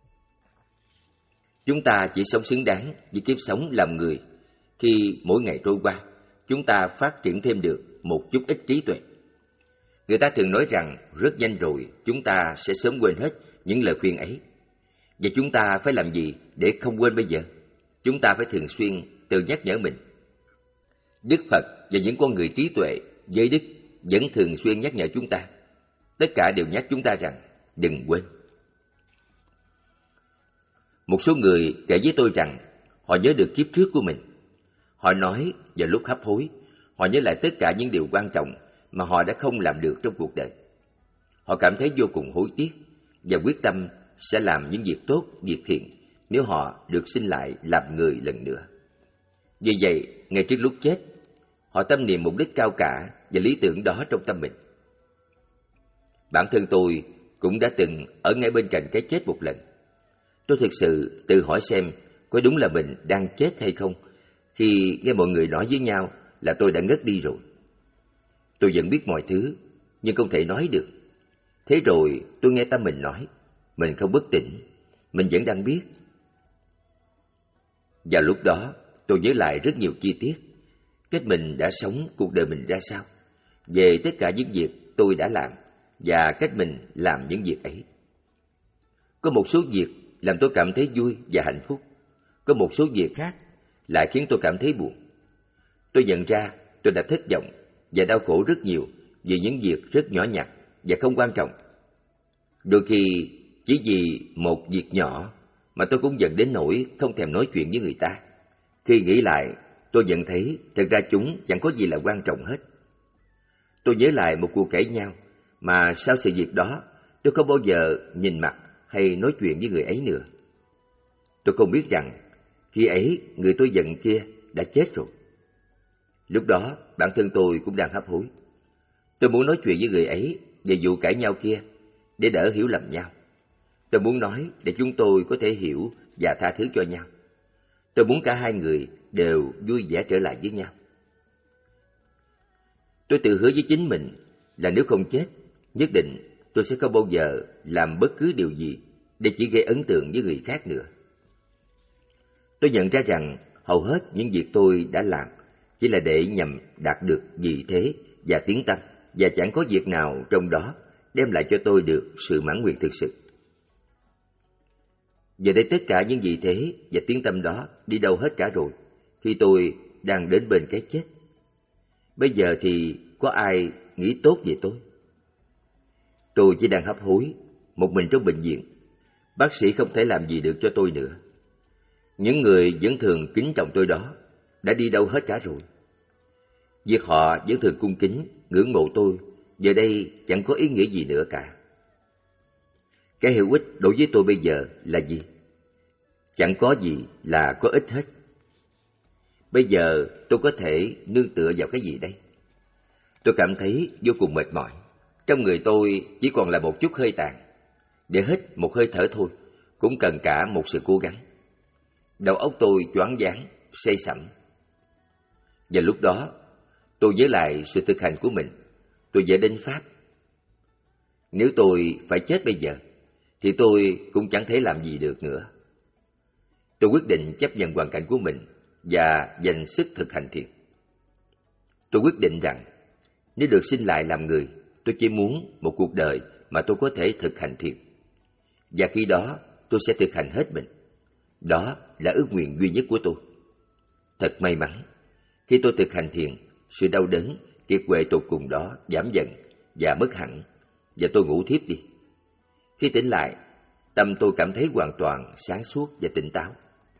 Chúng ta chỉ sống xứng đáng với kiếp sống làm người khi mỗi ngày trôi qua, chúng ta phát triển thêm được một chút ít trí tuệ. Người ta thường nói rằng rất nhanh rồi chúng ta sẽ sớm quên hết những lời khuyên ấy. Và chúng ta phải làm gì để không quên bây giờ? Chúng ta phải thường xuyên tự nhắc nhở mình. Đức Phật và những con người trí tuệ, giới đức vẫn thường xuyên nhắc nhở chúng ta. Tất cả đều nhắc chúng ta rằng đừng quên. Một số người kể với tôi rằng họ nhớ được kiếp trước của mình. Họ nói vào lúc hấp hối, họ nhớ lại tất cả những điều quan trọng mà họ đã không làm được trong cuộc đời. Họ cảm thấy vô cùng hối tiếc và quyết tâm sẽ làm những việc tốt, việc thiện nếu họ được sinh lại làm người lần nữa. Vì vậy, ngay trước lúc chết, họ tâm niệm mục đích cao cả và lý tưởng đó trong tâm mình. Bản thân tôi cũng đã từng ở ngay bên cạnh cái chết một lần. Tôi thực sự tự hỏi xem có đúng là mình đang chết hay không khi nghe mọi người nói với nhau là tôi đã ngất đi rồi. Tôi vẫn biết mọi thứ, nhưng không thể nói được. Thế rồi tôi nghe tâm mình nói, mình không bất tỉnh, mình vẫn đang biết. Vào lúc đó, tôi nhớ lại rất nhiều chi tiết, cách mình đã sống cuộc đời mình ra sao, về tất cả những việc tôi đã làm và cách mình làm những việc ấy. Có một số việc làm tôi cảm thấy vui và hạnh phúc, có một số việc khác lại khiến tôi cảm thấy buồn. Tôi nhận ra tôi đã thất vọng và đau khổ rất nhiều vì những việc rất nhỏ nhặt và không quan trọng. Đôi khi chỉ vì một việc nhỏ mà tôi cũng giận đến nỗi không thèm nói chuyện với người ta. Khi nghĩ lại, tôi nhận thấy thật ra chúng chẳng có gì là quan trọng hết. Tôi nhớ lại một cuộc cãi nhau mà sau sự việc đó tôi không bao giờ nhìn mặt hay nói chuyện với người ấy nữa. Tôi không biết rằng khi ấy người tôi giận kia đã chết rồi. Lúc đó bản thân tôi cũng đang hấp hối. Tôi muốn nói chuyện với người ấy về vụ cãi nhau kia để đỡ hiểu lầm nhau. Tôi muốn nói để chúng tôi có thể hiểu và tha thứ cho nhau. Tôi muốn cả hai người đều vui vẻ trở lại với nhau. Tôi tự hứa với chính mình là nếu không chết, nhất định tôi sẽ không bao giờ làm bất cứ điều gì để chỉ gây ấn tượng với người khác nữa. Tôi nhận ra rằng hầu hết những việc tôi đã làm chỉ là để nhằm đạt được vị thế và tiếng tăm, và chẳng có việc nào trong đó đem lại cho tôi được sự mãn nguyện thực sự. Giờ đây tất cả những vị thế và tiếng tăm đó đi đâu hết cả rồi khi tôi đang đến bên cái chết. Bây giờ thì có ai nghĩ tốt về tôi? Tôi chỉ đang hấp hối, một mình trong bệnh viện. Bác sĩ không thể làm gì được cho tôi nữa. Những người vẫn thường kính trọng tôi đó đã đi đâu hết cả rồi. Việc họ vẫn thường cung kính, ngưỡng mộ tôi, giờ đây chẳng có ý nghĩa gì nữa cả. Cái hữu ích đối với tôi bây giờ là gì? Chẳng có gì là có ích hết. Bây giờ tôi có thể nương tựa vào cái gì đây? Tôi cảm thấy vô cùng mệt mỏi. Trong người tôi chỉ còn là một chút hơi tàn. Để hít một hơi thở thôi cũng cần cả một sự cố gắng. Đầu óc tôi choáng váng, say sẩm. Và lúc đó, tôi nhớ lại sự thực hành của mình. Tôi dễ đến Pháp. Nếu tôi phải chết bây giờ, thì tôi cũng chẳng thể làm gì được nữa. Tôi quyết định chấp nhận hoàn cảnh của mình và dành sức thực hành thiền. Tôi quyết định rằng, nếu được sinh lại làm người, tôi chỉ muốn một cuộc đời mà tôi có thể thực hành thiền. Và khi đó, tôi sẽ thực hành hết mình. Đó là ước nguyện duy nhất của tôi. Thật may mắn, khi tôi thực hành thiền, sự đau đớn, kiệt quệ tột cùng đó giảm dần và mất hẳn, và tôi ngủ thiếp đi. Khi tỉnh lại, tâm tôi cảm thấy hoàn toàn sáng suốt và tỉnh táo.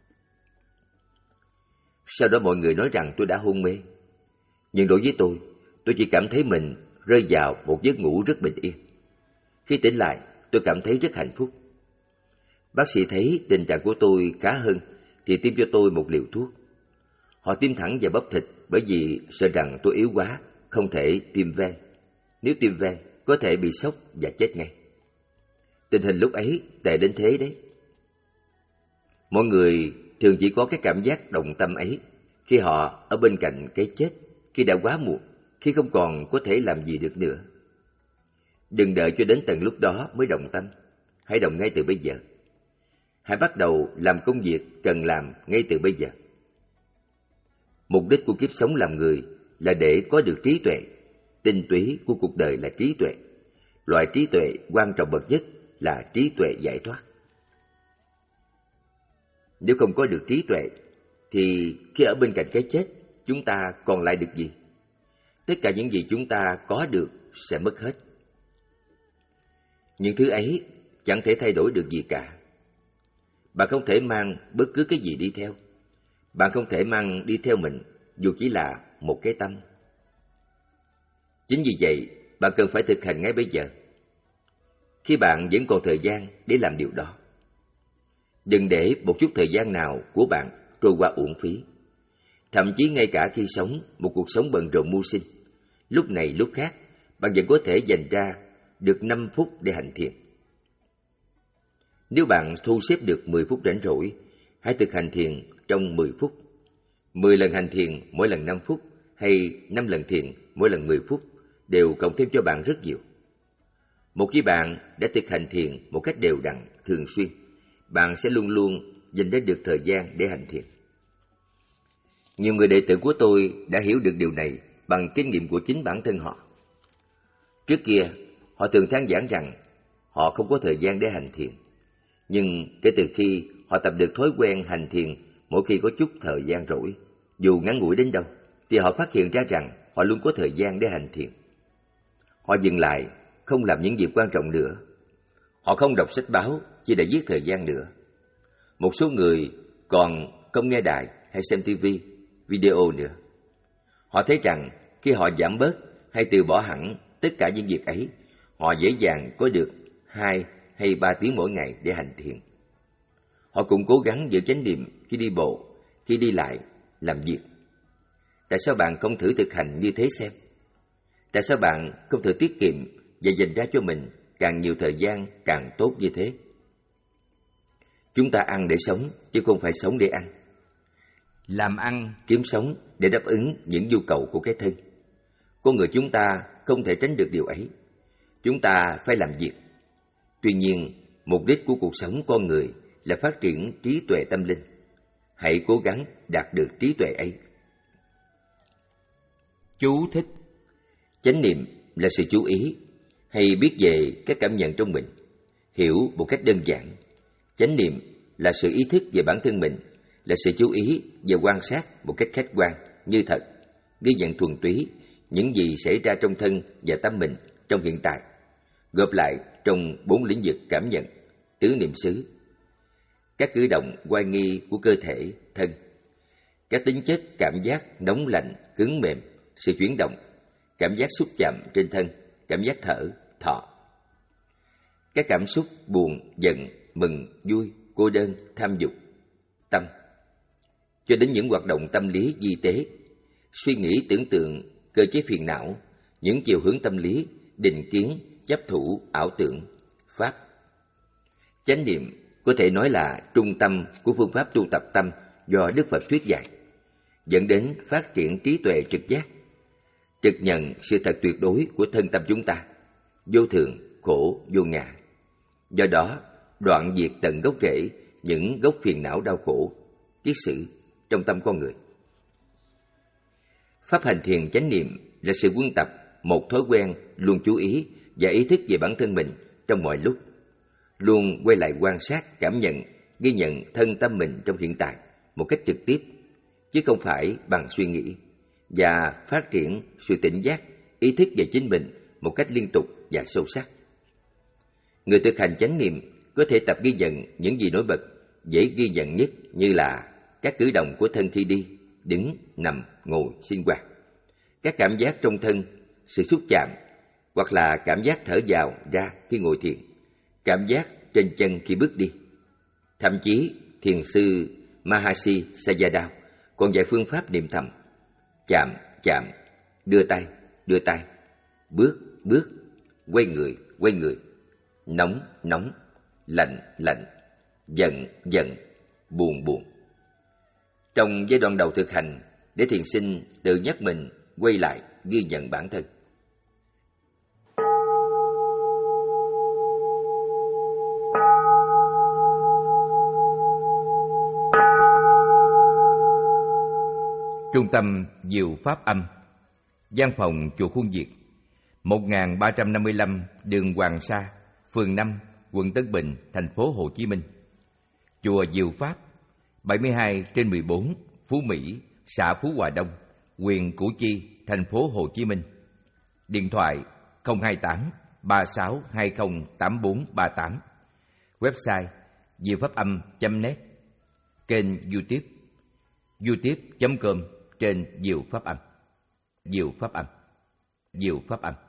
Sau đó mọi người nói rằng tôi đã hôn mê. Nhưng đối với tôi, tôi chỉ cảm thấy mình rơi vào một giấc ngủ rất bình yên. Khi tỉnh lại, tôi cảm thấy rất hạnh phúc. Bác sĩ thấy tình trạng của tôi khá hơn thì tiêm cho tôi một liều thuốc. Họ tiêm thẳng vào bắp thịt bởi vì sợ rằng tôi yếu quá, không thể tiêm ven. Nếu tiêm ven, có thể bị sốc và chết ngay. Tình hình lúc ấy tệ đến thế đấy. Mọi người thường chỉ có cái cảm giác động tâm ấy khi họ ở bên cạnh cái chết, khi đã quá muộn, khi không còn có thể làm gì được nữa. Đừng đợi cho đến tận lúc đó mới động tâm, hãy động ngay từ bây giờ. Hãy bắt đầu làm công việc cần làm ngay từ bây giờ. Mục đích của kiếp sống làm người là để có được trí tuệ. Tinh túy của cuộc đời là trí tuệ. Loại trí tuệ quan trọng bậc nhất là trí tuệ giải thoát. Nếu không có được trí tuệ, thì khi ở bên cạnh cái chết, chúng ta còn lại được gì? Tất cả những gì chúng ta có được sẽ mất hết. Những thứ ấy chẳng thể thay đổi được gì cả. Bạn không thể mang bất cứ cái gì đi theo. Bạn không thể mang đi theo mình dù chỉ là một cái tâm. Chính vì vậy, bạn cần phải thực hành ngay bây giờ, khi bạn vẫn còn thời gian để làm điều đó. Đừng để một chút thời gian nào của bạn trôi qua uổng phí. Thậm chí ngay cả khi sống một cuộc sống bận rộn mưu sinh, lúc này lúc khác, bạn vẫn có thể dành ra được năm phút để hành thiền. Nếu bạn thu xếp được mười phút rảnh rỗi, hãy thực hành thiền trong mười phút. mười lần hành thiền mỗi lần năm phút hay năm lần thiền mỗi lần mười phút đều cộng thêm cho bạn rất nhiều. Một khi bạn đã thực hành thiền một cách đều đặn, thường xuyên, bạn sẽ luôn luôn dành ra được thời gian để hành thiền. Nhiều người đệ tử của tôi đã hiểu được điều này bằng kinh nghiệm của chính bản thân họ. Trước kia, họ thường than vãn rằng họ không có thời gian để hành thiền. Nhưng kể từ khi họ tập được thói quen hành thiền mỗi khi có chút thời gian rỗi, dù ngắn ngủi đến đâu, thì họ phát hiện ra rằng họ luôn có thời gian để hành thiền. Họ dừng lại, không làm những việc quan trọng nữa. Họ không đọc sách báo, chỉ để giết thời gian nữa. Một số người còn không nghe đài hay xem ti vi, video nữa. Họ thấy rằng khi họ giảm bớt hay từ bỏ hẳn tất cả những việc ấy, họ dễ dàng có được hai hay ba tiếng mỗi ngày để hành thiền. Họ cũng cố gắng giữ chánh niệm khi đi bộ, khi đi lại, làm việc. Tại sao bạn không thử thực hành như thế xem? Tại sao bạn không thử tiết kiệm và dành ra cho mình càng nhiều thời gian càng tốt như thế? Chúng ta ăn để sống, chứ không phải sống để ăn. Làm ăn, kiếm sống để đáp ứng những nhu cầu của cái thân. Con người chúng ta không thể tránh được điều ấy. Chúng ta phải làm việc. Tuy nhiên, mục đích của cuộc sống con người là phát triển trí tuệ tâm linh. Hãy cố gắng đạt được trí tuệ ấy. Chú thích: chánh niệm là sự chú ý hay biết về các cảm nhận trong mình. Hiểu một cách đơn giản, chánh niệm là sự ý thức về bản thân mình, là sự chú ý và quan sát một cách khách quan, như thật, ghi nhận thuần túy những gì xảy ra trong thân và tâm mình trong hiện tại, gộp lại trong bốn lĩnh vực cảm nhận, tứ niệm xứ, các cử động oai nghi của cơ thể, thân, các tính chất cảm giác nóng lạnh, cứng mềm, sự chuyển động, cảm giác xúc chạm trên thân, cảm giác thở, thọ, các cảm xúc buồn, giận, mừng, vui, cô đơn, tham dục, tâm, cho đến những hoạt động tâm lý di tế, suy nghĩ tưởng tượng, cơ chế phiền não, những chiều hướng tâm lý, định kiến, chấp thủ, ảo tưởng, pháp. Chánh niệm có thể nói là trung tâm của phương pháp tu tập tâm do Đức Phật thuyết dạy, dẫn đến phát triển trí tuệ trực giác, trực nhận sự thật tuyệt đối của thân tâm chúng ta, vô thường, khổ, vô ngã. Do đó, đoạn diệt tận gốc rễ những gốc phiền não đau khổ, kiết sử trong tâm con người. Pháp hành thiền chánh niệm là sự quân tập một thói quen luôn chú ý và ý thức về bản thân mình trong mọi lúc, luôn quay lại quan sát, cảm nhận, ghi nhận thân tâm mình trong hiện tại một cách trực tiếp, chứ không phải bằng suy nghĩ, và phát triển sự tỉnh giác, ý thức về chính mình một cách liên tục và sâu sắc. Người thực hành chánh niệm có thể tập ghi nhận những gì nổi bật, dễ ghi nhận nhất như là các cử động của thân khi đi, đứng, nằm, ngồi, sinh hoạt, các cảm giác trong thân, sự xúc chạm, hoặc là cảm giác thở vào ra khi ngồi thiền, cảm giác trên chân khi bước đi. Thậm chí, thiền sư Mahasi Sayadaw còn dạy phương pháp niệm thầm: chạm, chạm, đưa tay, đưa tay, bước, bước, quay người, quay người, nóng, nóng, lạnh, lạnh, giận, giận, buồn, buồn. Trong giai đoạn đầu thực hành, để thiền sinh tự nhắc mình quay lại ghi nhận bản thân. Trung tâm Diệu Pháp Âm, văn phòng chùa Khuôn Việt, một nghìn ba trăm năm mươi lăm đường Hoàng Sa, phường năm, quận Tân Bình, thành phố Hồ Chí Minh. Chùa Diệu Pháp, bảy mươi hai trên mười bốn, Phú Mỹ, xã Phú Hòa Đông, huyện Củ Chi, thành phố Hồ Chí Minh. Điện thoại không hai tám ba sáu hai không tám bốn ba tám. Website diệu pháp âm chấm net. Kênh YouTube youtube chấm com trên Diệu Pháp Âm. Diệu Pháp Âm. Diệu Pháp Âm.